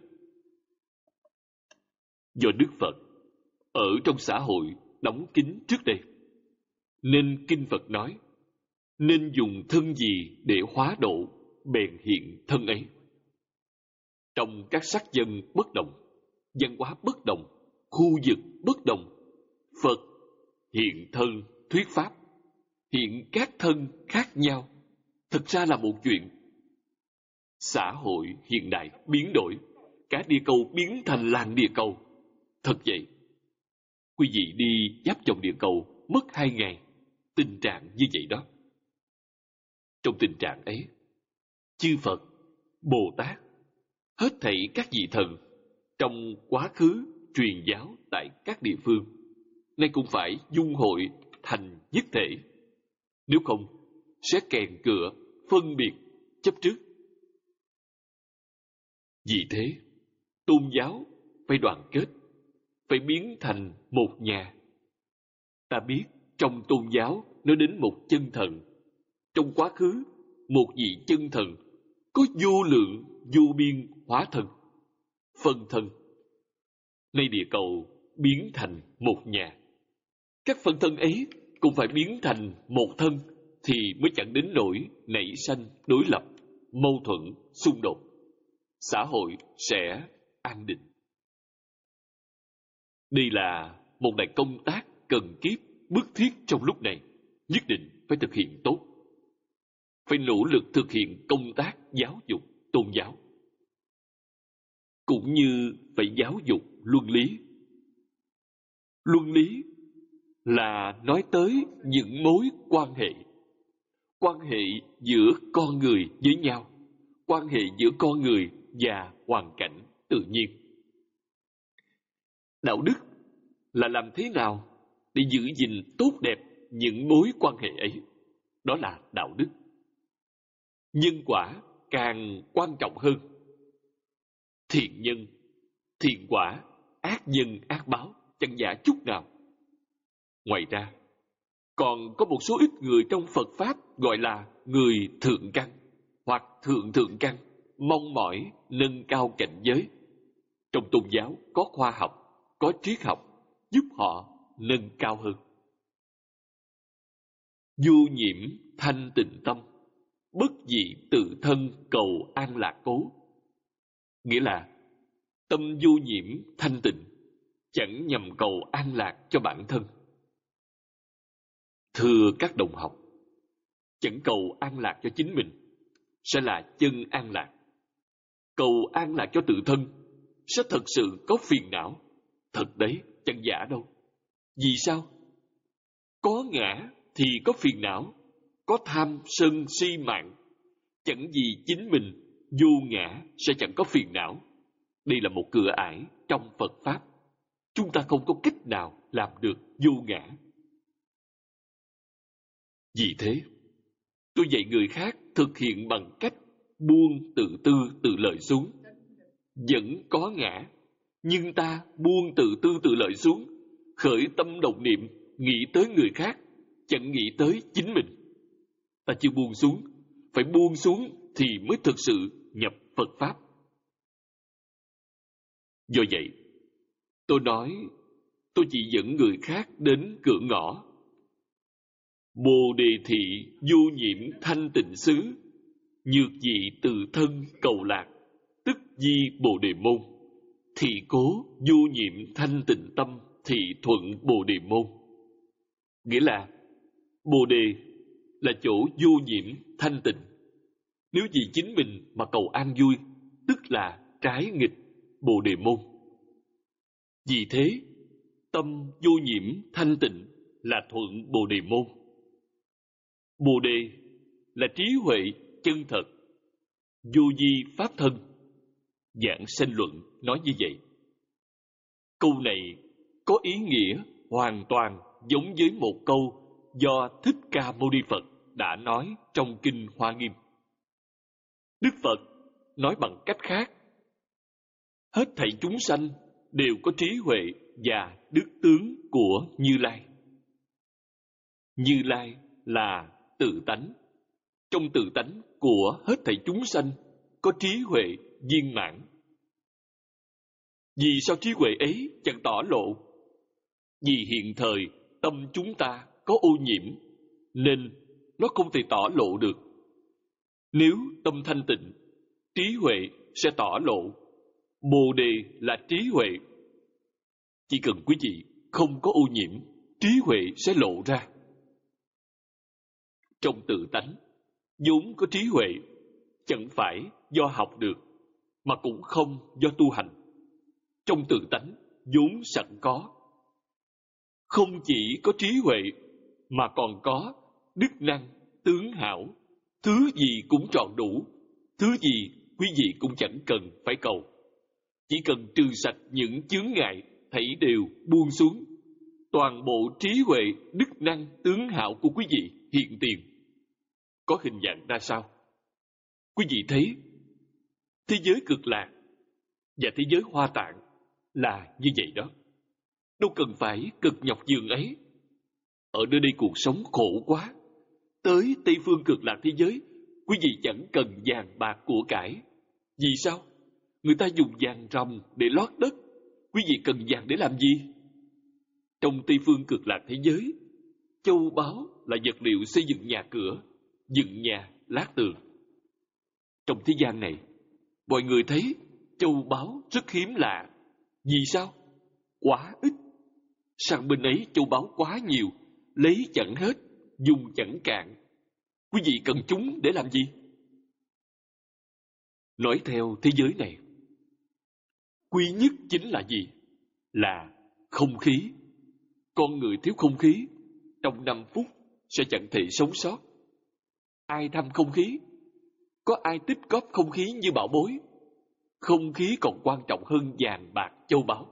Do Đức Phật ở trong xã hội đóng kín trước đây, nên Kinh Phật nói, nên dùng thân gì để hóa độ, bèn hiện thân ấy. Trong các sắc dân bất đồng, văn hóa bất đồng, khu vực bất đồng, Phật hiện thân thuyết pháp, hiện các thân khác nhau, thực ra là một chuyện. Xã hội hiện đại biến đổi, cả địa cầu biến thành làng địa cầu. Thật vậy, quý vị đi giáp vòng địa cầu mất hai ngày, tình trạng như vậy đó. Trong tình trạng ấy, chư Phật, Bồ Tát, hết thảy các vị thần trong quá khứ truyền giáo tại các địa phương, nay cũng phải dung hội thành nhất thể. Nếu không, sẽ kèn cựa, phân biệt, chấp trước. Vì thế, tôn giáo phải đoàn kết, phải biến thành một nhà. Ta biết trong tôn giáo nói đến một chân thần. Trong quá khứ, một vị chân thần có vô lượng, vô biên hóa thân, phân thân. Nay địa cầu biến thành một nhà. Các phân thân ấy cũng phải biến thành một thân, thì mới chẳng đến nỗi nảy sanh đối lập, mâu thuẫn, xung đột. Xã hội sẽ an định. Đây là một đại công tác cần kiếp, bức thiết trong lúc này, nhất định phải thực hiện tốt. Phải nỗ lực thực hiện công tác giáo dục tôn giáo, cũng như phải giáo dục luân lý. Luân lý là nói tới những mối quan hệ, quan hệ giữa con người với nhau, quan hệ giữa con người và hoàn cảnh tự nhiên. Đạo đức là làm thế nào để giữ gìn tốt đẹp những mối quan hệ ấy. Đó là đạo đức. Nhân quả càng quan trọng hơn. Thiện nhân, thiện quả, ác nhân, ác báo, chẳng giả chút nào. Ngoài ra, còn có một số ít người trong Phật Pháp gọi là người thượng căn hoặc thượng thượng căn, mong mỏi nâng cao cảnh giới. Trong tôn giáo có khoa học, có triết học, giúp họ nâng cao hơn. Vô nhiễm thanh tịnh tâm, bất dị tự thân cầu an lạc cố. Nghĩa là tâm vô nhiễm thanh tịnh, chẳng nhằm cầu an lạc cho bản thân. Thưa các đồng học, chẳng cầu an lạc cho chính mình sẽ là chân an lạc. Cầu an lạc cho tự thân sẽ thật sự có phiền não. Thật đấy, chẳng giả đâu. Vì sao? Có ngã thì có phiền não, có tham sân si mạng. Chẳng vì chính mình vô ngã sẽ chẳng có phiền não. Đây là một cửa ải trong Phật Pháp. Chúng ta không có cách nào làm được vô ngã. Vì thế, tôi dạy người khác thực hiện bằng cách buông tự tư tự lợi xuống. Vẫn có ngã, nhưng ta buông tự tư tự lợi xuống, khởi tâm động niệm nghĩ tới người khác, chẳng nghĩ tới chính mình. Ta chưa buông xuống, phải buông xuống thì mới thực sự nhập Phật Pháp. Do vậy, tôi nói tôi chỉ dẫn người khác đến cửa ngõ. Bồ đề thị vô nhiễm thanh tịnh xứ, nhược dị từ thân cầu lạc, tức di bồ đề môn. Thị cố vô nhiễm thanh tịnh tâm, thị thuận bồ đề môn. Nghĩa là bồ đề là chỗ vô nhiễm thanh tịnh. Nếu vì chính mình mà cầu an vui, tức là trái nghịch bồ đề môn. Vì thế, tâm vô nhiễm thanh tịnh là thuận bồ đề môn. Bồ đề là trí huệ chân thật, vô vi pháp thân. Giảng Sanh Luận nói như vậy. Câu này có ý nghĩa hoàn toàn giống với một câu do Thích Ca Mâu Ni Phật đã nói trong Kinh Hoa Nghiêm. Đức Phật nói bằng cách khác: hết thảy chúng sanh đều có trí huệ và đức tướng của Như Lai. Như Lai là tự tánh. Trong tự tánh của hết thảy chúng sanh có trí huệ viên mãn. Vì sao trí huệ ấy chẳng tỏ lộ? Vì hiện thời tâm chúng ta có ô nhiễm, nên nó không thể tỏ lộ được. Nếu tâm thanh tịnh, trí huệ sẽ tỏ lộ. Bồ đề là trí huệ. Chỉ cần quý vị không có ô nhiễm, trí huệ sẽ lộ ra. Trong tự tánh vốn có trí huệ, chẳng phải do học được, mà cũng không do tu hành. Trong tự tánh vốn sẵn có. Không chỉ có trí huệ, mà còn có đức năng, tướng hảo. Thứ gì cũng trọn đủ, thứ gì quý vị cũng chẳng cần phải cầu. Chỉ cần trừ sạch những chướng ngại, thảy đều buông xuống. Toàn bộ trí huệ, đức năng, tướng hảo của quý vị hiện tiền. Có hình dạng ra sao? Quý vị thấy thế giới cực lạc và thế giới hoa tạng là như vậy đó. Đâu cần phải cực nhọc giường ấy. Ở nơi đây cuộc sống khổ quá. Tới Tây Phương cực lạc thế giới, quý vị chẳng cần vàng bạc của cải. Vì sao? Người ta dùng vàng ròng để lót đất. Quý vị cần vàng để làm gì? Trong Tây Phương cực lạc thế giới, châu báu là vật liệu xây dựng nhà cửa, dựng nhà, lát tường. Trong thế gian này, mọi người thấy châu báu rất hiếm lạ. Vì sao? Quá ít. Sang bên ấy châu báu quá nhiều, lấy chẳng hết, dùng chẳng cạn. Quý vị cần chúng để làm gì? Nói theo thế giới này, quý nhất chính là gì? Là không khí. Con người thiếu không khí, trong năm phút sẽ chẳng thể sống sót. Ai thăm không khí? Có ai tích góp không khí như bảo bối? Không khí còn quan trọng hơn vàng bạc châu báu.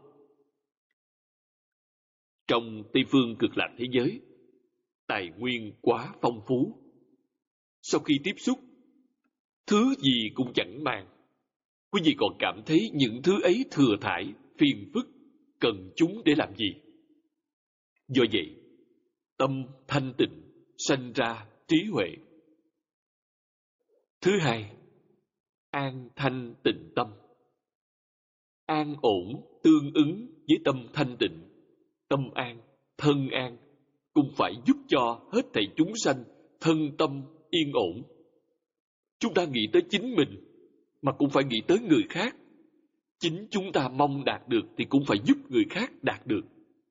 Trong Tây Phương cực lạc thế giới, tài nguyên quá phong phú. Sau khi tiếp xúc, thứ gì cũng chẳng màng. Quý vị còn cảm thấy những thứ ấy thừa thải, phiền phức, cần chúng để làm gì? Do vậy, tâm thanh tịnh sanh ra trí huệ. Thứ hai, an thanh tịnh tâm. An ổn tương ứng với tâm thanh tịnh. Tâm an, thân an cũng phải giúp cho hết thảy chúng sanh thân tâm yên ổn. Chúng ta nghĩ tới chính mình, mà cũng phải nghĩ tới người khác. Chính chúng ta mong đạt được thì cũng phải giúp người khác đạt được.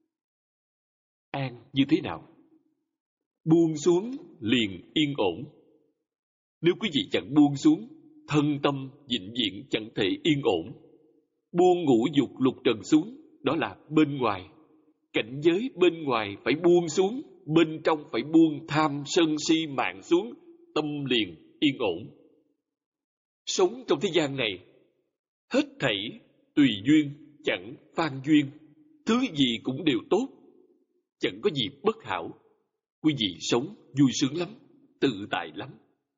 An như thế nào? Buông xuống liền yên ổn. Nếu quý vị chẳng buông xuống, thân tâm vĩnh viễn chẳng thể yên ổn. Buông ngũ dục lục trần xuống, đó là bên ngoài. Cảnh giới bên ngoài phải buông xuống, bên trong phải buông tham sân si mạng xuống, tâm liền yên ổn. Sống trong thế gian này, hết thảy tùy duyên, chẳng phan duyên. Thứ gì cũng đều tốt, chẳng có gì bất hảo. Quý vị sống vui sướng lắm, tự tại lắm.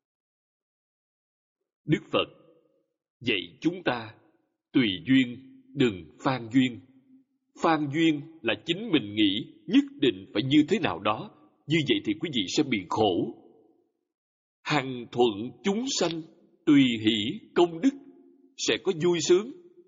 Đức Phật dạy chúng ta tùy duyên, đừng phan duyên. Phan duyên là chính mình nghĩ nhất định phải như thế nào đó, như vậy thì quý vị sẽ bị khổ. Hằng thuận chúng sanh, tùy hỷ công đức, sẽ có vui sướng.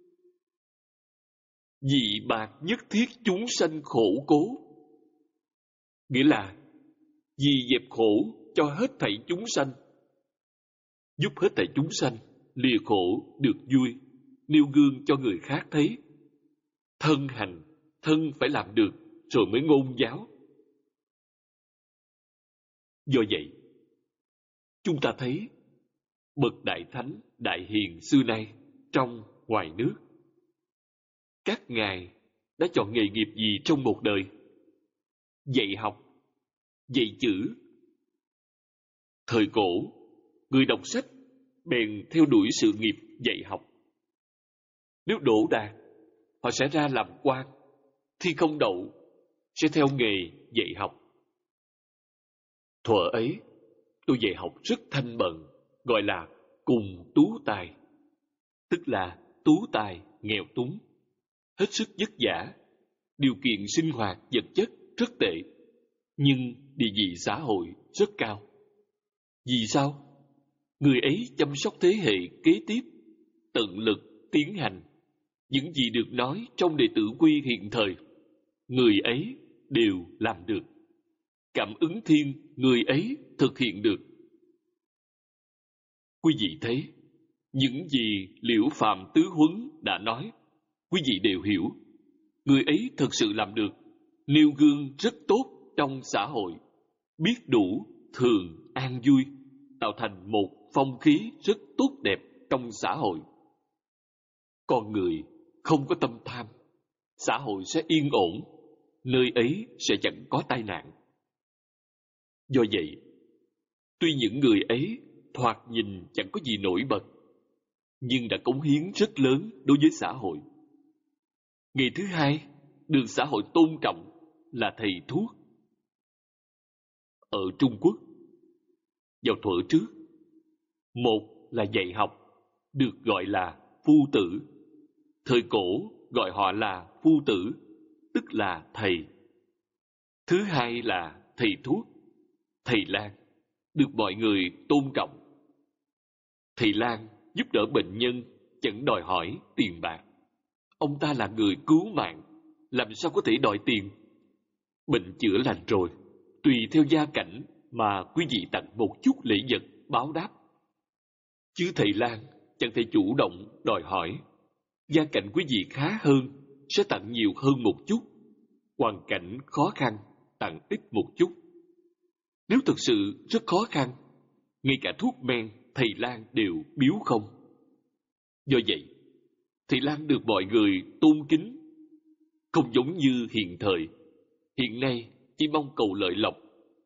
Dị bạc nhất thiết chúng sanh khổ cố, nghĩa là vì dẹp khổ cho hết thảy chúng sanh, giúp hết thảy chúng sanh lìa khổ được vui, nêu gương cho người khác thấy. Thân hành, thân phải làm được rồi mới ngôn giáo. Do vậy, chúng ta thấy bậc đại thánh, đại hiền xưa nay trong ngoài nước, các ngài đã chọn nghề nghiệp gì trong một đời? Dạy học, dạy chữ. Thời cổ, người đọc sách bèn theo đuổi sự nghiệp dạy học. Nếu đỗ đạt, họ sẽ ra làm quan; thi không đậu, sẽ theo nghề dạy học. Thuở ấy, tôi dạy học rất thanh bần, gọi là cùng tú tài, tức là tú tài nghèo túng, hết sức vất vả, điều kiện sinh hoạt vật chất rất tệ, nhưng địa vị xã hội rất cao. Vì sao? Người ấy chăm sóc thế hệ kế tiếp, tận lực tiến hành những gì được nói trong đệ tử quy hiện thời, người ấy đều làm được. Cảm ứng thiên, người ấy thực hiện được. Quý vị thấy, những gì Liễu Phàm Tứ Huấn đã nói, quý vị đều hiểu. Người ấy thực sự làm được, nêu gương rất tốt trong xã hội, biết đủ thường an vui, tạo thành một phong khí rất tốt đẹp trong xã hội. Con người không có tâm tham, xã hội sẽ yên ổn, nơi ấy sẽ chẳng có tai nạn. Do vậy, tuy những người ấy thoạt nhìn chẳng có gì nổi bật, nhưng đã cống hiến rất lớn đối với xã hội. Nghề thứ hai được xã hội tôn trọng là thầy thuốc. Ở Trung Quốc, vào thuở trước, một là dạy học, được gọi là phu tử. Thời cổ gọi họ là phu tử, tức là thầy. Thứ hai là thầy thuốc, thầy lang, được mọi người tôn trọng. Thầy lang giúp đỡ bệnh nhân, chẳng đòi hỏi tiền bạc. Ông ta là người cứu mạng, làm sao có thể đòi tiền? Bệnh chữa lành rồi, tùy theo gia cảnh mà quý vị tặng một chút lễ vật báo đáp. Chứ thầy lang chẳng thể chủ động đòi hỏi. Gia cảnh quý vị khá hơn, sẽ tặng nhiều hơn một chút. Hoàn cảnh khó khăn, tặng ít một chút. Nếu thực sự rất khó khăn, ngay cả thuốc men thầy lang đều biếu không. Do vậy, thầy lang được mọi người tôn kính, không giống như hiện thời. Hiện nay chỉ mong cầu lợi lộc.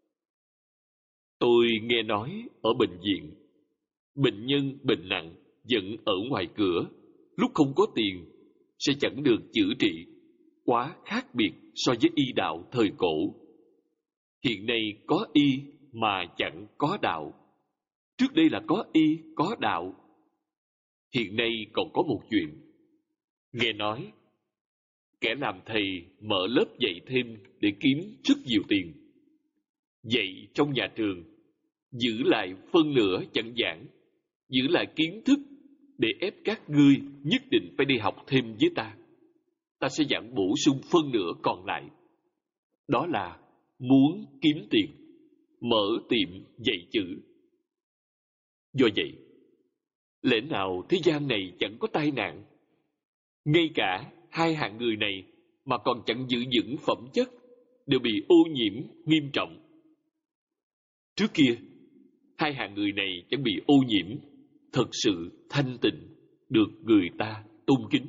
Tôi nghe nói ở bệnh viện, bệnh nhân bệnh nặng vẫn ở ngoài cửa, lúc không có tiền sẽ chẳng được chữa trị, quá khác biệt so với y đạo thời cổ. Hiện nay có y mà chẳng có đạo. Trước đây là có y, có đạo. Hiện nay còn có một chuyện. Nghe nói, kẻ làm thầy mở lớp dạy thêm để kiếm rất nhiều tiền. Dạy trong nhà trường, giữ lại phân nửa chẳng giảng, giữ lại kiến thức để ép các ngươi nhất định phải đi học thêm với ta. Ta sẽ giảng bổ sung phân nửa còn lại. Đó là muốn kiếm tiền, mở tiệm dạy chữ. Do vậy, lẽ nào thế gian này chẳng có tai nạn? Ngay cả hai hạng người này mà còn chẳng giữ vững phẩm chất, đều bị ô nhiễm nghiêm trọng. Trước kia, hai hạng người này chẳng bị ô nhiễm, thật sự thanh tịnh, được người ta tôn kính.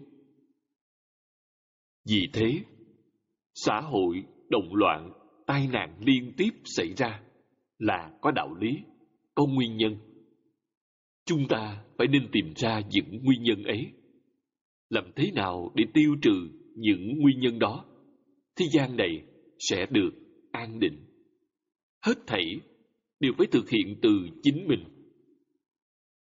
Vì thế, xã hội động loạn, tai nạn liên tiếp xảy ra là có đạo lý, có nguyên nhân. Chúng ta phải nên tìm ra những nguyên nhân ấy. Làm thế nào để tiêu trừ những nguyên nhân đó, thế gian này sẽ được an định. Hết thảy đều phải thực hiện từ chính mình.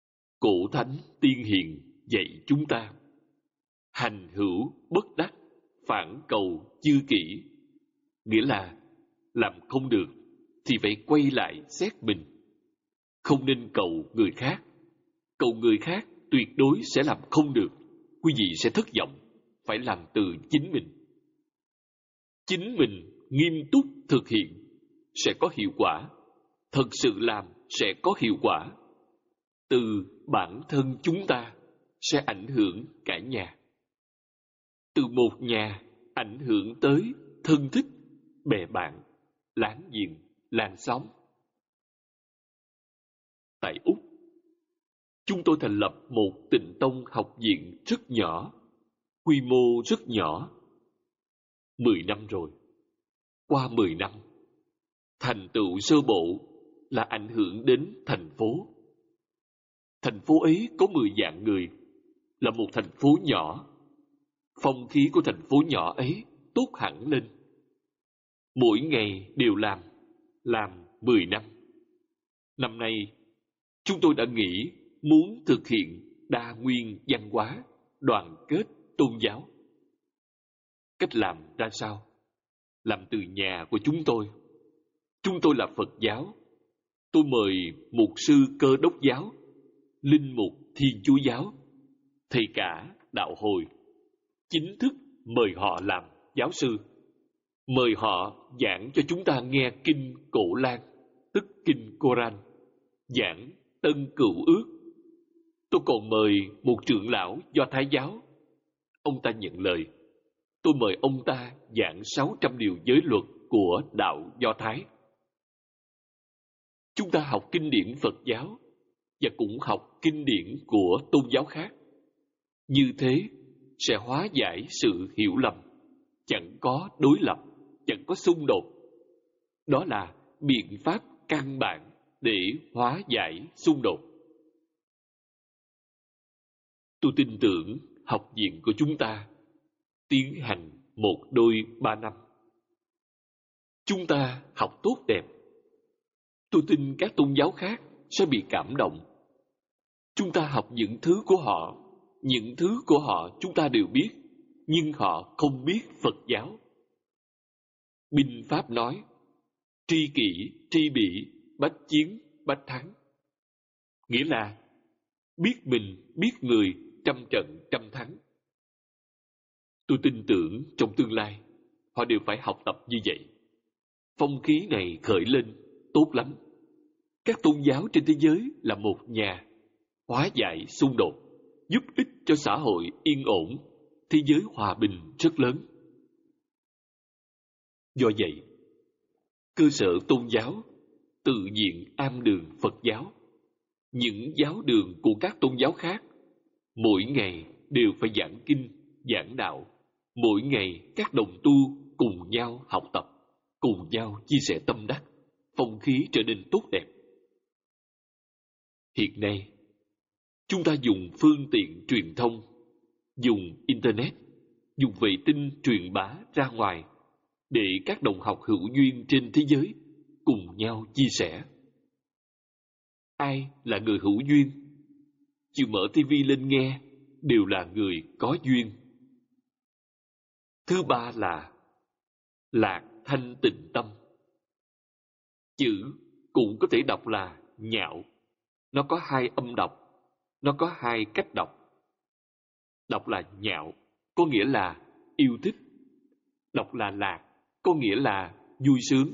Cổ thánh tiên hiền dạy chúng ta: hành hữu bất đắc, phản cầu chư kỷ, nghĩa là làm không được thì phải quay lại xét mình. Không nên cầu người khác. Cầu người khác tuyệt đối sẽ làm không được, quý vị sẽ thất vọng. Phải làm từ chính mình. Chính mình nghiêm túc thực hiện sẽ có hiệu quả. Thật sự làm sẽ có hiệu quả. Từ bản thân chúng ta sẽ ảnh hưởng cả nhà. Từ một nhà ảnh hưởng tới thân thích, bè bạn, láng giềng, làng xóm. Tại Úc, chúng tôi thành lập một Tịnh Tông học viện rất nhỏ, quy mô rất nhỏ. Mười năm rồi. Qua mười năm, thành tựu sơ bộ là ảnh hưởng đến thành phố. Thành phố ấy có mười vạn người, là một thành phố nhỏ. Phong khí của thành phố nhỏ ấy tốt hẳn lên. Mỗi ngày đều làm, làm mười năm. Năm nay, chúng tôi đã nghĩ muốn thực hiện đa nguyên văn hóa, đoàn kết tôn giáo. Cách làm ra sao? Làm từ nhà của chúng tôi. Chúng tôi là Phật giáo. Tôi mời mục sư Cơ Đốc giáo, linh mục Thiên Chúa giáo, thầy cả đạo hồi, chính thức mời họ làm giáo sư. Mời họ giảng cho chúng ta nghe kinh Cổ Lan, tức kinh Koran, giảng Tân Cựu Ước. Tôi còn mời một trưởng lão Do Thái giáo. Ông ta nhận lời. Tôi mời ông ta giảng sáu trăm điều giới luật của đạo Do Thái. Chúng ta học kinh điển Phật giáo và cũng học kinh điển của tôn giáo khác. Như thế sẽ hóa giải sự hiểu lầm, chẳng có đối lập, chẳng có xung đột. Đó là biện pháp căn bản để hóa giải xung đột. Tôi tin tưởng học viện của chúng ta tiến hành một đôi ba năm. Chúng ta học tốt đẹp. Tôi tin các tôn giáo khác sẽ bị cảm động. Chúng ta học những thứ của họ, những thứ của họ chúng ta đều biết, nhưng họ không biết Phật giáo. Binh Pháp nói, tri kỷ, tri bỉ, bách chiến, bách thắng. Nghĩa là biết mình, biết người, trăm trận, trăm thắng. Tôi tin tưởng trong tương lai, họ đều phải học tập như vậy. Phong khí này khởi lên, tốt lắm. Các tôn giáo trên thế giới là một nhà, hóa giải xung đột, giúp ích cho xã hội yên ổn, thế giới hòa bình rất lớn. Do vậy, cơ sở tôn giáo tự diện am đường Phật giáo, những giáo đường của các tôn giáo khác, mỗi ngày đều phải giảng kinh, giảng đạo. Mỗi ngày các đồng tu cùng nhau học tập, cùng nhau chia sẻ tâm đắc, phong khí trở nên tốt đẹp. Hiện nay, chúng ta dùng phương tiện truyền thông, dùng Internet, dùng vệ tinh truyền bá ra ngoài để các đồng học hữu duyên trên thế giới cùng nhau chia sẻ. Ai là người hữu duyên? Chịu mở tivi lên nghe đều là người có duyên. Thứ ba là lạc thanh tịnh tâm. Chữ cũng có thể đọc là nhạo. Nó có hai âm đọc, nó có hai cách đọc. Đọc là nhạo, có nghĩa là yêu thích. Đọc là lạc, có nghĩa là vui sướng.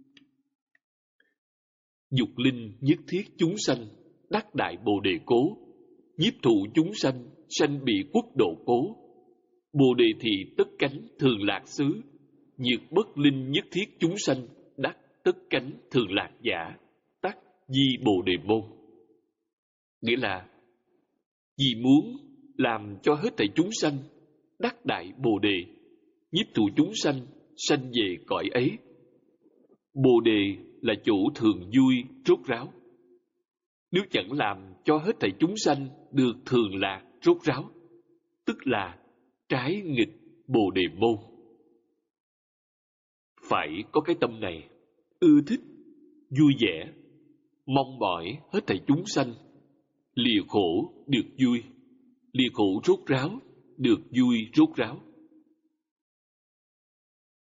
Dục linh nhất thiết chúng sanh, đắc đại bồ đề cố. Nhiếp thụ chúng sanh, sanh bị quốc độ cố. Bồ đề thì tất cánh thường lạc xứ, nhược bất linh nhất thiết chúng sanh, đắc tất cánh thường lạc giả, tắc di bồ đề môn. Nghĩa là, vì muốn làm cho hết thảy chúng sanh đắc đại bồ đề, nhiếp thụ chúng sanh, sanh về cõi ấy. Bồ đề là chỗ thường vui, rốt ráo. Nếu chẳng làm cho hết thảy chúng sanh được thường lạc, rốt ráo, tức là trái nghịch bồ đề môn. Phải có cái tâm này, ưa thích, vui vẻ, mong mỏi hết thảy chúng sanh, lìa khổ được vui, lìa khổ rốt ráo, được vui rốt ráo.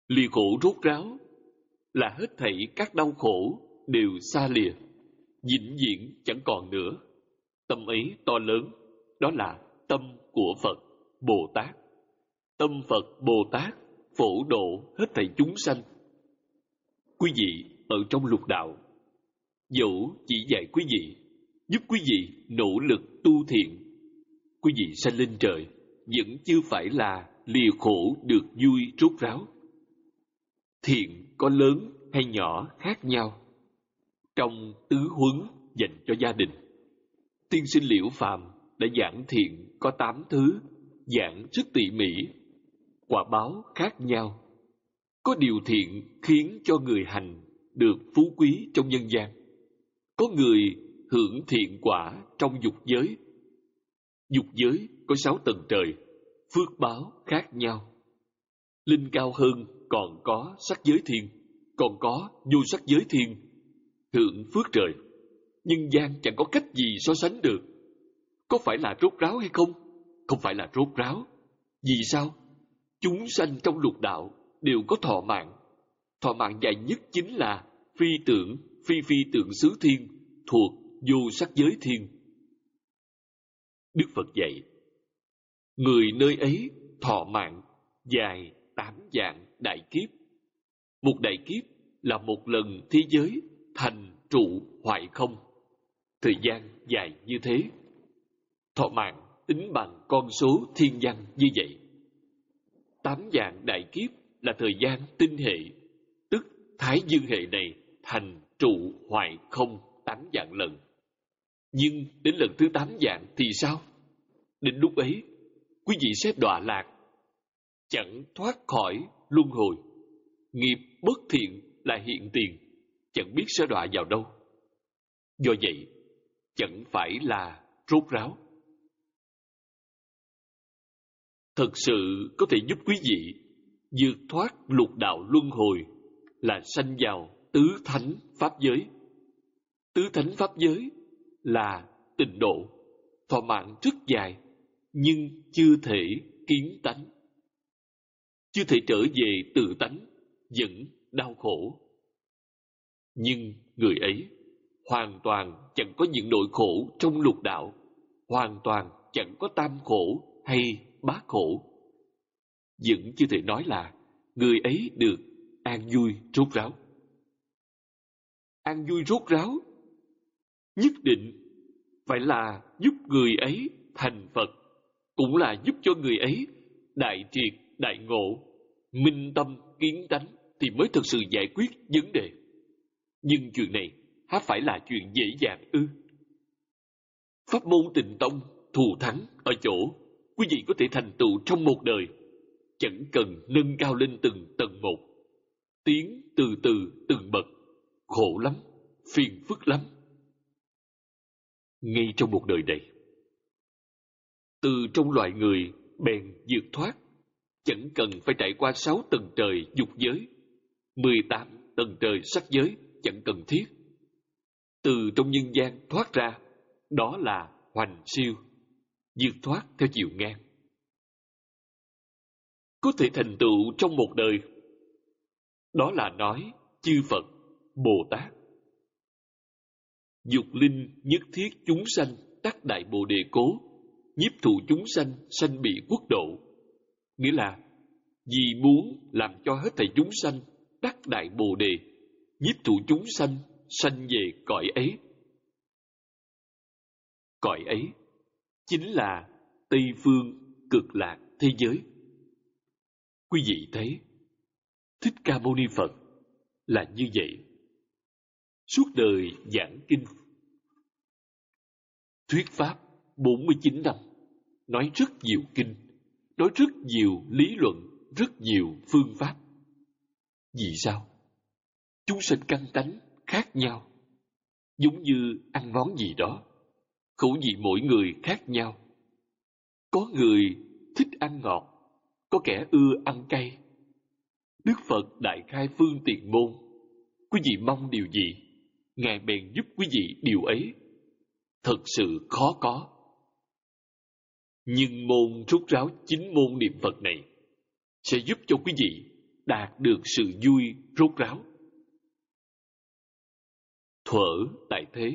Lìa khổ rốt ráo là hết thảy các đau khổ đều xa lìa, vĩnh viễn chẳng còn nữa. Tâm ấy to lớn, đó là tâm của Phật Bồ Tát. Tâm Phật Bồ Tát phổ độ hết thảy chúng sanh. Quý vị ở trong lục đạo, dẫu chỉ dạy quý vị, giúp quý vị nỗ lực tu thiện, quý vị sanh lên trời vẫn chưa phải là lìa khổ được vui rốt ráo. Thiện có lớn hay nhỏ khác nhau. Trong tứ huấn dành cho gia đình, tiên sinh Liễu Phàm đã giảng thiện có tám thứ, giảng rất tỉ mỉ. Quả báo khác nhau. Có điều thiện khiến cho người hành được phú quý trong nhân gian. Có người hưởng thiện quả trong dục giới. Dục giới có sáu tầng trời, phước báo khác nhau. Linh cao hơn còn có sắc giới thiên, còn có vô sắc giới thiên, hưởng phước trời. Nhân gian chẳng có cách gì so sánh được. Có phải là rốt ráo hay không? Không phải là rốt ráo. Vì sao? Chúng sanh trong lục đạo đều có thọ mạng. Thọ mạng dài nhất chính là phi tưởng, phi phi tưởng xứ thiên, thuộc vô sắc giới thiên. Đức Phật dạy, người nơi ấy thọ mạng dài tám vạn đại kiếp. Một đại kiếp là một lần thế giới thành trụ hoại không. Thời gian dài như thế. Thọ mạng tính bằng con số thiên văn như vậy. Tám vạn đại kiếp là thời gian tinh hệ, tức thái dương hệ này thành trụ hoại không tám vạn lần. Nhưng đến lần thứ tám vạn thì sao? Đến lúc ấy, quý vị sẽ đọa lạc, chẳng thoát khỏi luân hồi. Nghiệp bất thiện là hiện tiền, chẳng biết sẽ đọa vào đâu. Do vậy, chẳng phải là rốt ráo. Thật sự có thể giúp quý vị vượt thoát lục đạo luân hồi là sanh vào tứ thánh pháp giới. Tứ thánh pháp giới là tịnh độ, thọ mạng rất dài, nhưng chưa thể kiến tánh, chưa thể trở về tự tánh, vẫn đau khổ. Nhưng người ấy hoàn toàn chẳng có những nỗi khổ trong lục đạo, hoàn toàn chẳng có tam khổ hay bát khổ. Vẫn chưa thể nói là người ấy được an vui rốt ráo. An vui rốt ráo nhất định phải là giúp người ấy thành Phật, cũng là giúp cho người ấy đại triệt, đại ngộ, minh tâm, kiến tánh thì mới thực sự giải quyết vấn đề. Nhưng chuyện này há phải là chuyện dễ dàng ư? Pháp môn Tịnh Tông thù thắng ở chỗ quý vị có thể thành tựu trong một đời, chẳng cần nâng cao lên từng tầng một, tiến từ từ từng bậc. Khổ lắm, phiền phức lắm. Ngay trong một đời này, từ trong loài người bèn vượt thoát, chẳng cần phải trải qua sáu tầng trời dục giới, mười tám tầng trời sắc giới, chẳng cần thiết. Từ trong nhân gian thoát ra, đó là hoành siêu, vượt thoát theo chiều ngang. Có thể thành tựu trong một đời, đó là nói chư Phật, Bồ Tát. Dục linh nhất thiết chúng sanh đắc đại bồ đề cố, nhiếp thụ chúng sanh sanh bị quốc độ. Nghĩa là vì muốn làm cho hết thảy chúng sanh đắc đại bồ đề, nhiếp thụ chúng sanh sanh về cõi ấy. Cõi ấy chính là Tây Phương Cực Lạc thế giới. Quý vị thấy, Thích Ca Mâu Ni Phật là như vậy. Suốt đời giảng kinh, thuyết pháp bốn mươi chín năm, nói rất nhiều kinh, nói rất nhiều lý luận, rất nhiều phương pháp. Vì sao? Chúng sanh căn tánh khác nhau, giống như ăn món gì đó, khẩu vị mỗi người khác nhau. Có người thích ăn ngọt, có kẻ ưa ăn cay. Đức Phật đại khai phương tiện môn, quý vị mong điều gì, Ngài bèn giúp quý vị điều ấy. Thật sự khó có. Nhưng môn rốt ráo chính môn niệm Phật này sẽ giúp cho quý vị đạt được sự vui rốt ráo. Thuở tại thế,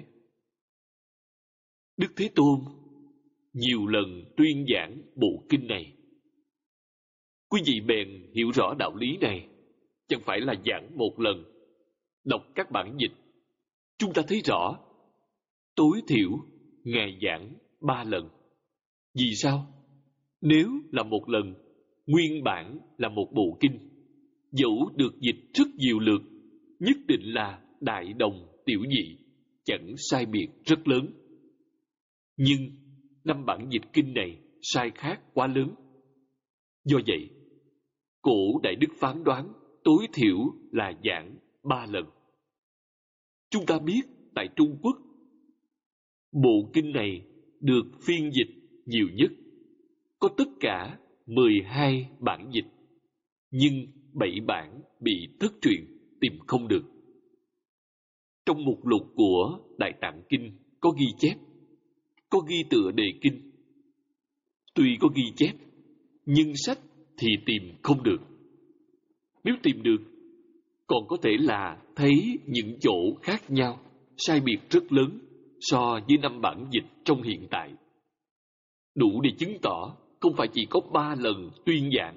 Đức Thế Tôn nhiều lần tuyên giảng bộ kinh này. Quý vị bèn hiểu rõ đạo lý này, chẳng phải là giảng một lần. Đọc các bản dịch, chúng ta thấy rõ tối thiểu Ngài giảng ba lần. Vì sao? Nếu là một lần, nguyên bản là một bộ kinh, dẫu được dịch rất nhiều lượt, nhất định là đại đồng tiểu dị, chẳng sai biệt rất lớn. Nhưng năm bản dịch kinh này sai khác quá lớn. Do vậy, cổ Đại Đức phán đoán tối thiểu là giảng ba lần. Chúng ta biết tại Trung Quốc, bộ kinh này được phiên dịch nhiều nhất, có tất cả mười hai bản dịch, nhưng bảy bản bị thất truyền, tìm không được. Trong mục lục của Đại Tạng Kinh có ghi chép, có ghi tựa đề kinh. Tuy có ghi chép, nhưng sách thì tìm không được. Nếu tìm được, còn có thể là thấy những chỗ khác nhau, sai biệt rất lớn so với năm bản dịch trong hiện tại. Đủ để chứng tỏ không phải chỉ có ba lần tuyên giảng.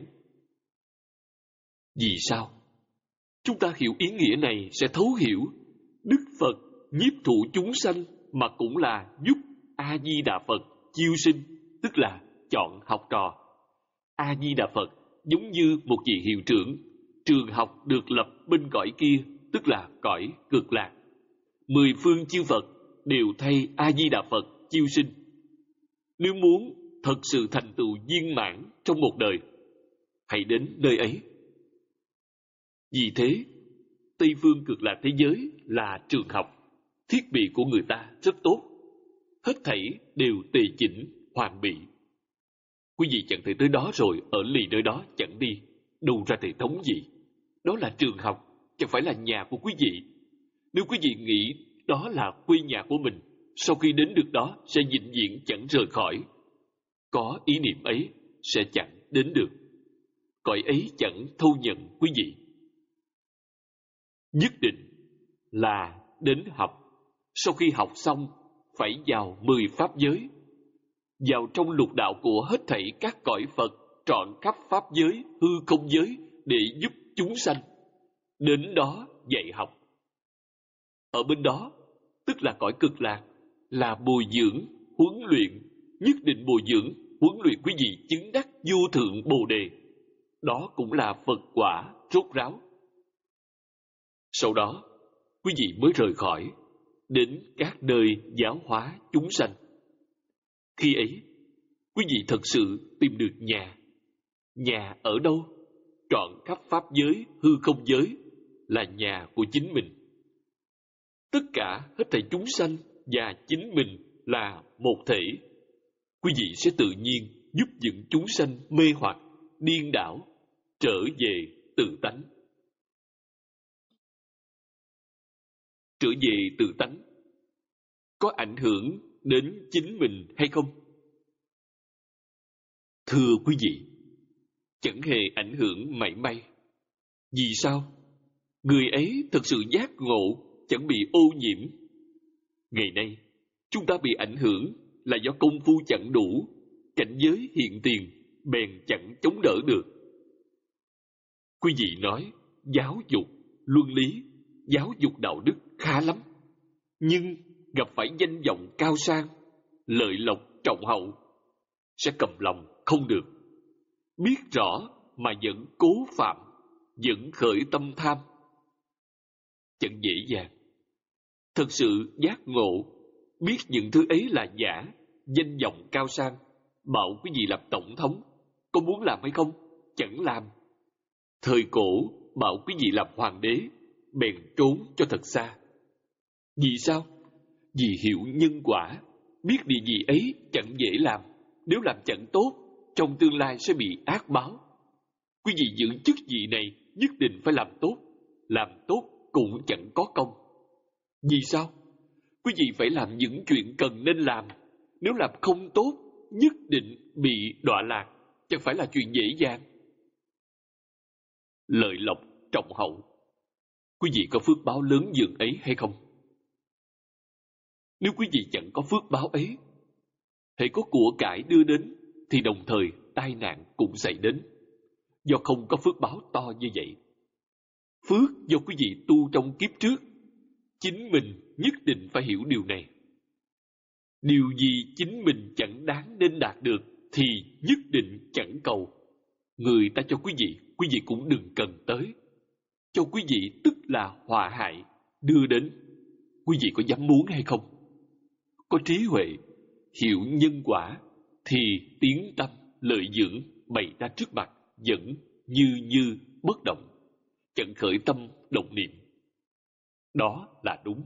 Vì sao? Chúng ta hiểu ý nghĩa này sẽ thấu hiểu Đức Phật nhiếp thụ chúng sanh mà cũng là giúp A-di-đà Phật chiêu sinh, tức là chọn học trò. A-di-đà Phật giống như một vị hiệu trưởng, trường học được lập bên cõi kia, tức là cõi cực lạc. Mười phương chư Phật đều thay A-di-đà Phật chiêu sinh. Nếu muốn thật sự thành tựu viên mãn trong một đời, hãy đến nơi ấy. Vì thế, Tây phương cực lạc thế giới là trường học, thiết bị của người ta rất tốt, hết thảy đều tề chỉnh, hoàn bị. Quý vị chẳng thể tới đó rồi ở lì nơi đó chẳng đi, đâu ra hệ thống gì. Đó là trường học, chẳng phải là nhà của quý vị. Nếu quý vị nghĩ đó là quê nhà của mình, sau khi đến được đó sẽ vĩnh viễn chẳng rời khỏi. Có ý niệm ấy sẽ chẳng đến được. Cõi ấy chẳng thâu nhận quý vị. Nhất định là đến học. Sau khi học xong, phải vào mười pháp giới, vào trong lục đạo của hết thảy các cõi Phật trọn khắp pháp giới, hư không giới để giúp chúng sanh. Đến đó dạy học. Ở bên đó, tức là cõi cực lạc, là bồi dưỡng, huấn luyện, nhất định bồi dưỡng, huấn luyện quý vị chứng đắc vô thượng Bồ Đề. Đó cũng là Phật quả rốt ráo. Sau đó, quý vị mới rời khỏi, đến các nơi giáo hóa chúng sanh. Khi ấy, quý vị thật sự tìm được nhà. Nhà ở đâu? Trọn khắp pháp giới, hư không giới là nhà của chính mình. Tất cả hết thảy chúng sanh và chính mình là một thể. Quý vị sẽ tự nhiên giúp những chúng sanh mê hoặc, điên đảo, trở về tự tánh. Trở về tự tánh có ảnh hưởng đến chính mình hay không? Thưa quý vị, chẳng hề ảnh hưởng mảy may. Vì sao? Người ấy thật sự giác ngộ, chẳng bị ô nhiễm. Ngày nay, chúng ta bị ảnh hưởng là do công phu chẳng đủ, cảnh giới hiện tiền, bèn chẳng chống đỡ được. Quý vị nói, giáo dục, luân lý, giáo dục đạo đức khá lắm. Nhưng gặp phải danh vọng cao sang, lợi lộc trọng hậu, sẽ cầm lòng không được. Biết rõ mà vẫn cố phạm, vẫn khởi tâm tham. Chẳng dễ dàng. Thật sự giác ngộ, biết những thứ ấy là giả, danh vọng cao sang, bảo quý vị làm tổng thống, có muốn làm hay không? Chẳng làm. Thời cổ bảo quý vị làm hoàng đế, bèn trốn cho thật xa. Vì sao? Vì hiểu nhân quả, biết điều gì ấy chẳng dễ làm, nếu làm chẳng tốt, trong tương lai sẽ bị ác báo. Quý vị giữ chức vị này nhất định phải làm tốt, làm tốt cũng chẳng có công. Vì sao? Quý vị phải làm những chuyện cần nên làm, nếu làm không tốt, nhất định bị đọa lạc, chẳng phải là chuyện dễ dàng. lợi lộc trọng hậu. Quý vị có phước báo lớn dường ấy hay không? Nếu quý vị chẳng có phước báo ấy, hễ có của cải đưa đến thì đồng thời tai nạn cũng xảy đến, do không có phước báo to như vậy. Phước do quý vị tu trong kiếp trước, chính mình nhất định phải hiểu điều này. Điều gì chính mình chẳng đáng nên đạt được thì nhất định chẳng cầu. Người ta cho quý vị, quý vị cũng đừng cần tới. Cho quý vị tức là họa hại, đưa đến. Quý vị có dám muốn hay không? Có trí huệ, hiểu nhân quả, thì tiếng tâm, lợi dưỡng bày ra trước mặt, vẫn như như bất động, chẳng khởi tâm động niệm. Đó là đúng.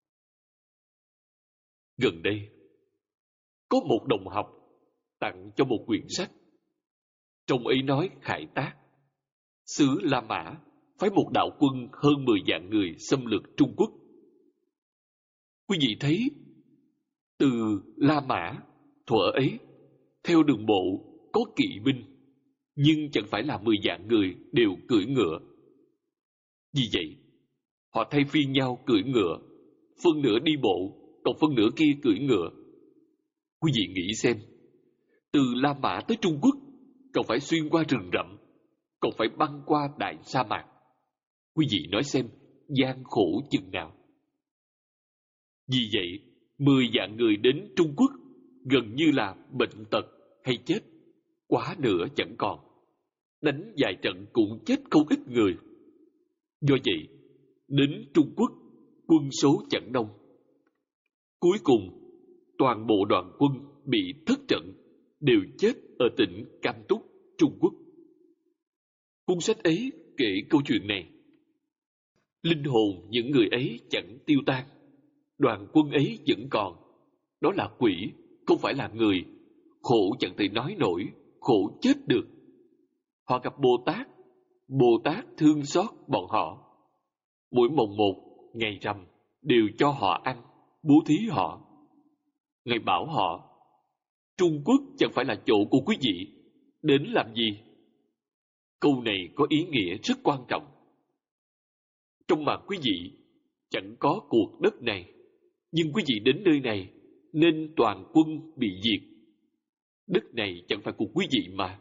Gần đây, có một đồng học tặng cho một quyển sách. Trong ấy nói khai tác, xứ La Mã phái một đạo quân hơn mười vạn người xâm lược Trung Quốc. Quý vị thấy, từ La Mã, thuở ấy, theo đường bộ có kỵ binh, nhưng chẳng phải là mười vạn người đều cưỡi ngựa. Vì vậy, họ thay phiên nhau cưỡi ngựa, phân nửa đi bộ, còn phân nửa kia cưỡi ngựa. Quý vị nghĩ xem, từ La Mã tới Trung Quốc, còn phải xuyên qua rừng rậm, còn phải băng qua đại sa mạc. Quý vị nói xem, gian khổ chừng nào. Vì vậy, mười vạn người đến Trung Quốc gần như là bệnh tật hay chết, quá nửa chẳng còn. Đánh vài trận cũng chết không ít người. Do vậy, đến Trung Quốc, quân số chẳng đông. Cuối cùng, toàn bộ đoàn quân bị thất trận, đều chết ở tỉnh Cam Túc, Trung Quốc. Cuốn sách ấy kể câu chuyện này. Linh hồn những người ấy chẳng tiêu tan, đoàn quân ấy vẫn còn. Đó là quỷ, không phải là người. Khổ chẳng thể nói nổi, khổ chết được. Họ gặp Bồ Tát, Bồ Tát thương xót bọn họ. Mỗi mồng một, ngày rằm, đều cho họ ăn, bố thí họ. Ngài bảo họ, Trung Quốc chẳng phải là chỗ của quý vị, đến làm gì? Câu này có ý nghĩa rất quan trọng. Trong mặt quý vị chẳng có cuộc đất này, nhưng quý vị đến nơi này nên toàn quân bị diệt. Đất này chẳng phải của quý vị mà.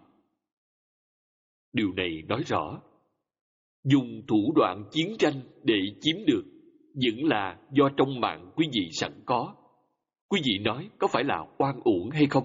Điều này nói rõ, dùng thủ đoạn chiến tranh để chiếm được vẫn là do trong mạng quý vị sẵn có. Quý vị nói có phải là oan uổng hay không?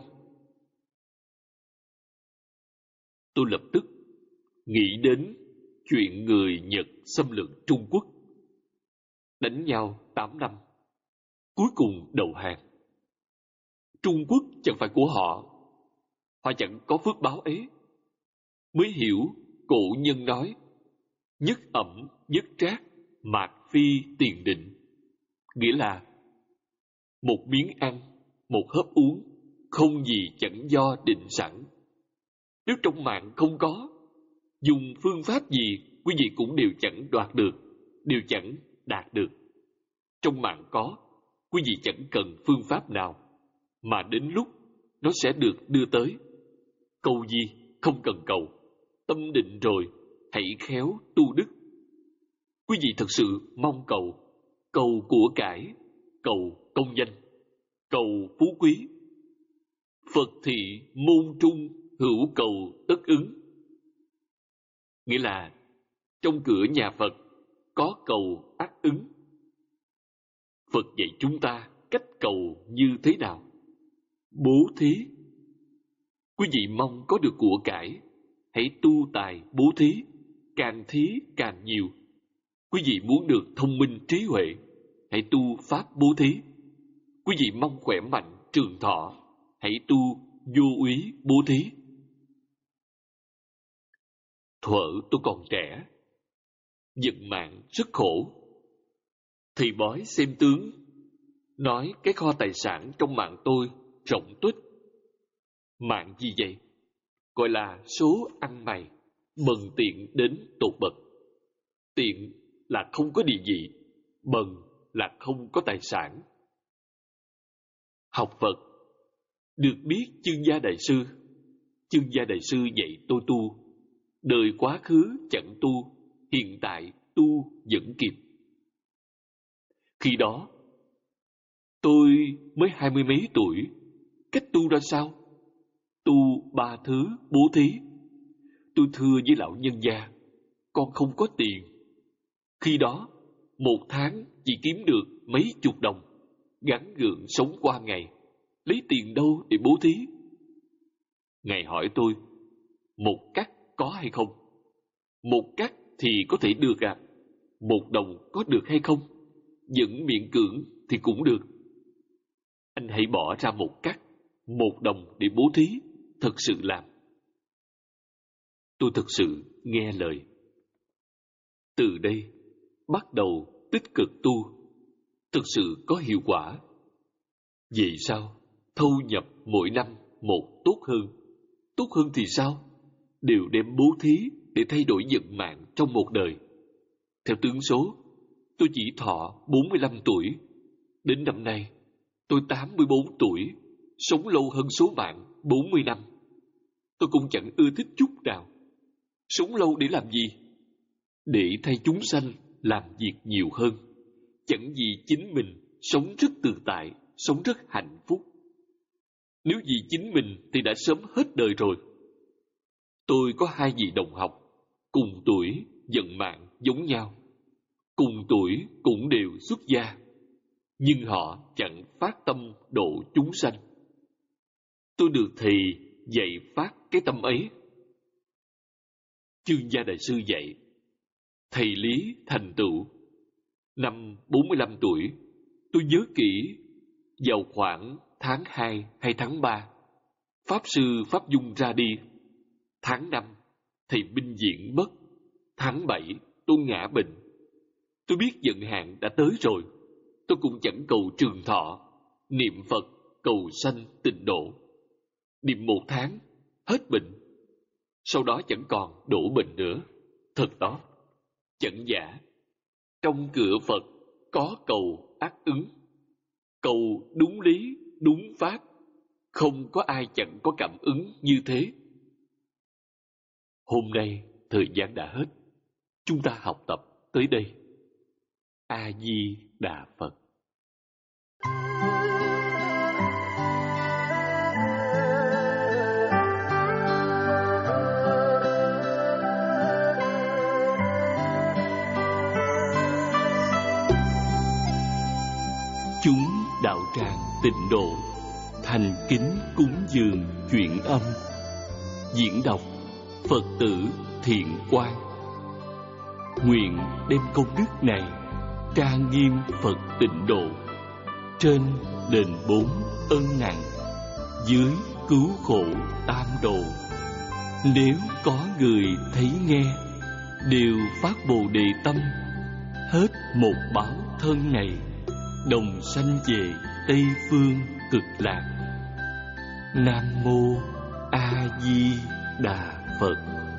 Tôi lập tức nghĩ đến chuyện người Nhật xâm lược Trung Quốc, đánh nhau tám năm, cuối cùng đầu hàng. Trung Quốc chẳng phải của họ, họ chẳng có phước báo ấy. Mới hiểu cổ nhân nói, nhất ẩm nhất trác, mạt phi tiền định. Nghĩa là một miếng ăn, một hớp uống, không gì chẳng do định sẵn. Nếu trong mạng không có, dùng phương pháp gì quý vị cũng đều chẳng đoạt được, đều chẳng đạt được. Trong mạng có, quý vị chẳng cần phương pháp nào, mà đến lúc nó sẽ được đưa tới. Cầu gì không cần cầu, tâm định rồi, hãy khéo tu đức. Quý vị thật sự mong cầu, cầu của cải, cầu công danh, cầu phú quý. Phật thị môn trung hữu cầu tất ứng. Nghĩa là trong cửa nhà Phật có cầu ắt ứng. Phật dạy chúng ta cách cầu như thế nào? Bố thí. Quý vị mong có được của cải, hãy tu tài bố thí, càng thí càng nhiều. Quý vị muốn được thông minh trí huệ, hãy tu pháp bố thí. Quý vị mong khỏe mạnh trường thọ, hãy tu vô úy bố thí. Thuở tôi còn trẻ, vận mạng rất khổ. Thầy bói xem tướng, nói cái kho tài sản trong mạng tôi rộng tuếch. Mạng gì vậy? Gọi là số ăn mày, bần tiện đến tột bậc. Tiện là không có địa vị, bần là không có tài sản. Học Phật, được biết Chương Gia Đại Sư. Chương Gia Đại Sư dạy tôi tu, đời quá khứ chẳng tu, hiện tại tu vẫn kịp. Khi đó, tôi mới hai mươi mấy tuổi. Cách tu ra sao? Tu ba thứ bố thí. Tôi thưa với lão nhân gia, con không có tiền. Khi đó, một tháng chỉ kiếm được mấy chục đồng, gắng gượng sống qua ngày, lấy tiền đâu để bố thí? Ngài hỏi tôi, một cắt có hay không? Một cắt thì có thể được à? Một đồng có được hay không? Vẫn miễn cưỡng thì cũng được. Anh hãy bỏ ra một cắt, một đồng để bố thí, thật sự làm. Tôi thực sự nghe lời. Từ đây, bắt đầu tích cực tu, thực sự có hiệu quả. Vậy sao? Thâu nhập mỗi năm một tốt hơn. Tốt hơn thì sao? Đều đem bố thí để thay đổi vận mạng trong một đời. Theo tướng số, tôi chỉ thọ bốn mươi lăm tuổi. Đến năm nay, tôi tám mươi bốn tuổi, sống lâu hơn số mạng bốn mươi năm. Tôi cũng chẳng ưa thích chút nào. Sống lâu để làm gì? Để thay chúng sanh làm việc nhiều hơn. Chẳng vì chính mình sống rất tự tại, sống rất hạnh phúc. Nếu vì chính mình thì đã sớm hết đời rồi. Tôi có hai vị đồng học, cùng tuổi, vận mạng giống nhau. Cùng tuổi cũng đều xuất gia, nhưng họ chẳng phát tâm độ chúng sanh. Tôi được thầy dạy phát cái tâm ấy. Chương Gia Đại Sư dạy, thầy lý thành tựu. Năm bốn mươi lăm tuổi, tôi nhớ kỹ, vào khoảng tháng hai hay tháng ba, Pháp Sư Pháp Dung ra đi. Tháng năm, thầy Minh Diễn mất. Tháng bảy, tôi ngã bệnh. Tôi biết vận hạn đã tới rồi. Tôi cũng chẳng cầu trường thọ, niệm Phật, cầu sanh tịnh độ. Niệm một tháng, hết bệnh. Sau đó chẳng còn đổ bệnh nữa. Thật đó, chẳng giả. Trong cửa Phật có cầu ác ứng. Cầu đúng lý, đúng pháp. Không có ai chẳng có cảm ứng như thế. Hôm nay, thời gian đã hết. Chúng ta học tập tới đây. A-di-đà Phật. Chúng đạo tràng tịnh độ thành kính cúng dường chuyện âm. Diễn đọc Phật tử Thiện Quang. Nguyện đem công đức này trang nghiêm Phật tịnh độ, trên đền bốn ân nặng, dưới cứu khổ tam độ. Nếu có người thấy nghe, đều phát bồ đề tâm, hết một báo thân này, đồng sanh về Tây Phương Cực Lạc. Nam Mô A Di Đà Phật.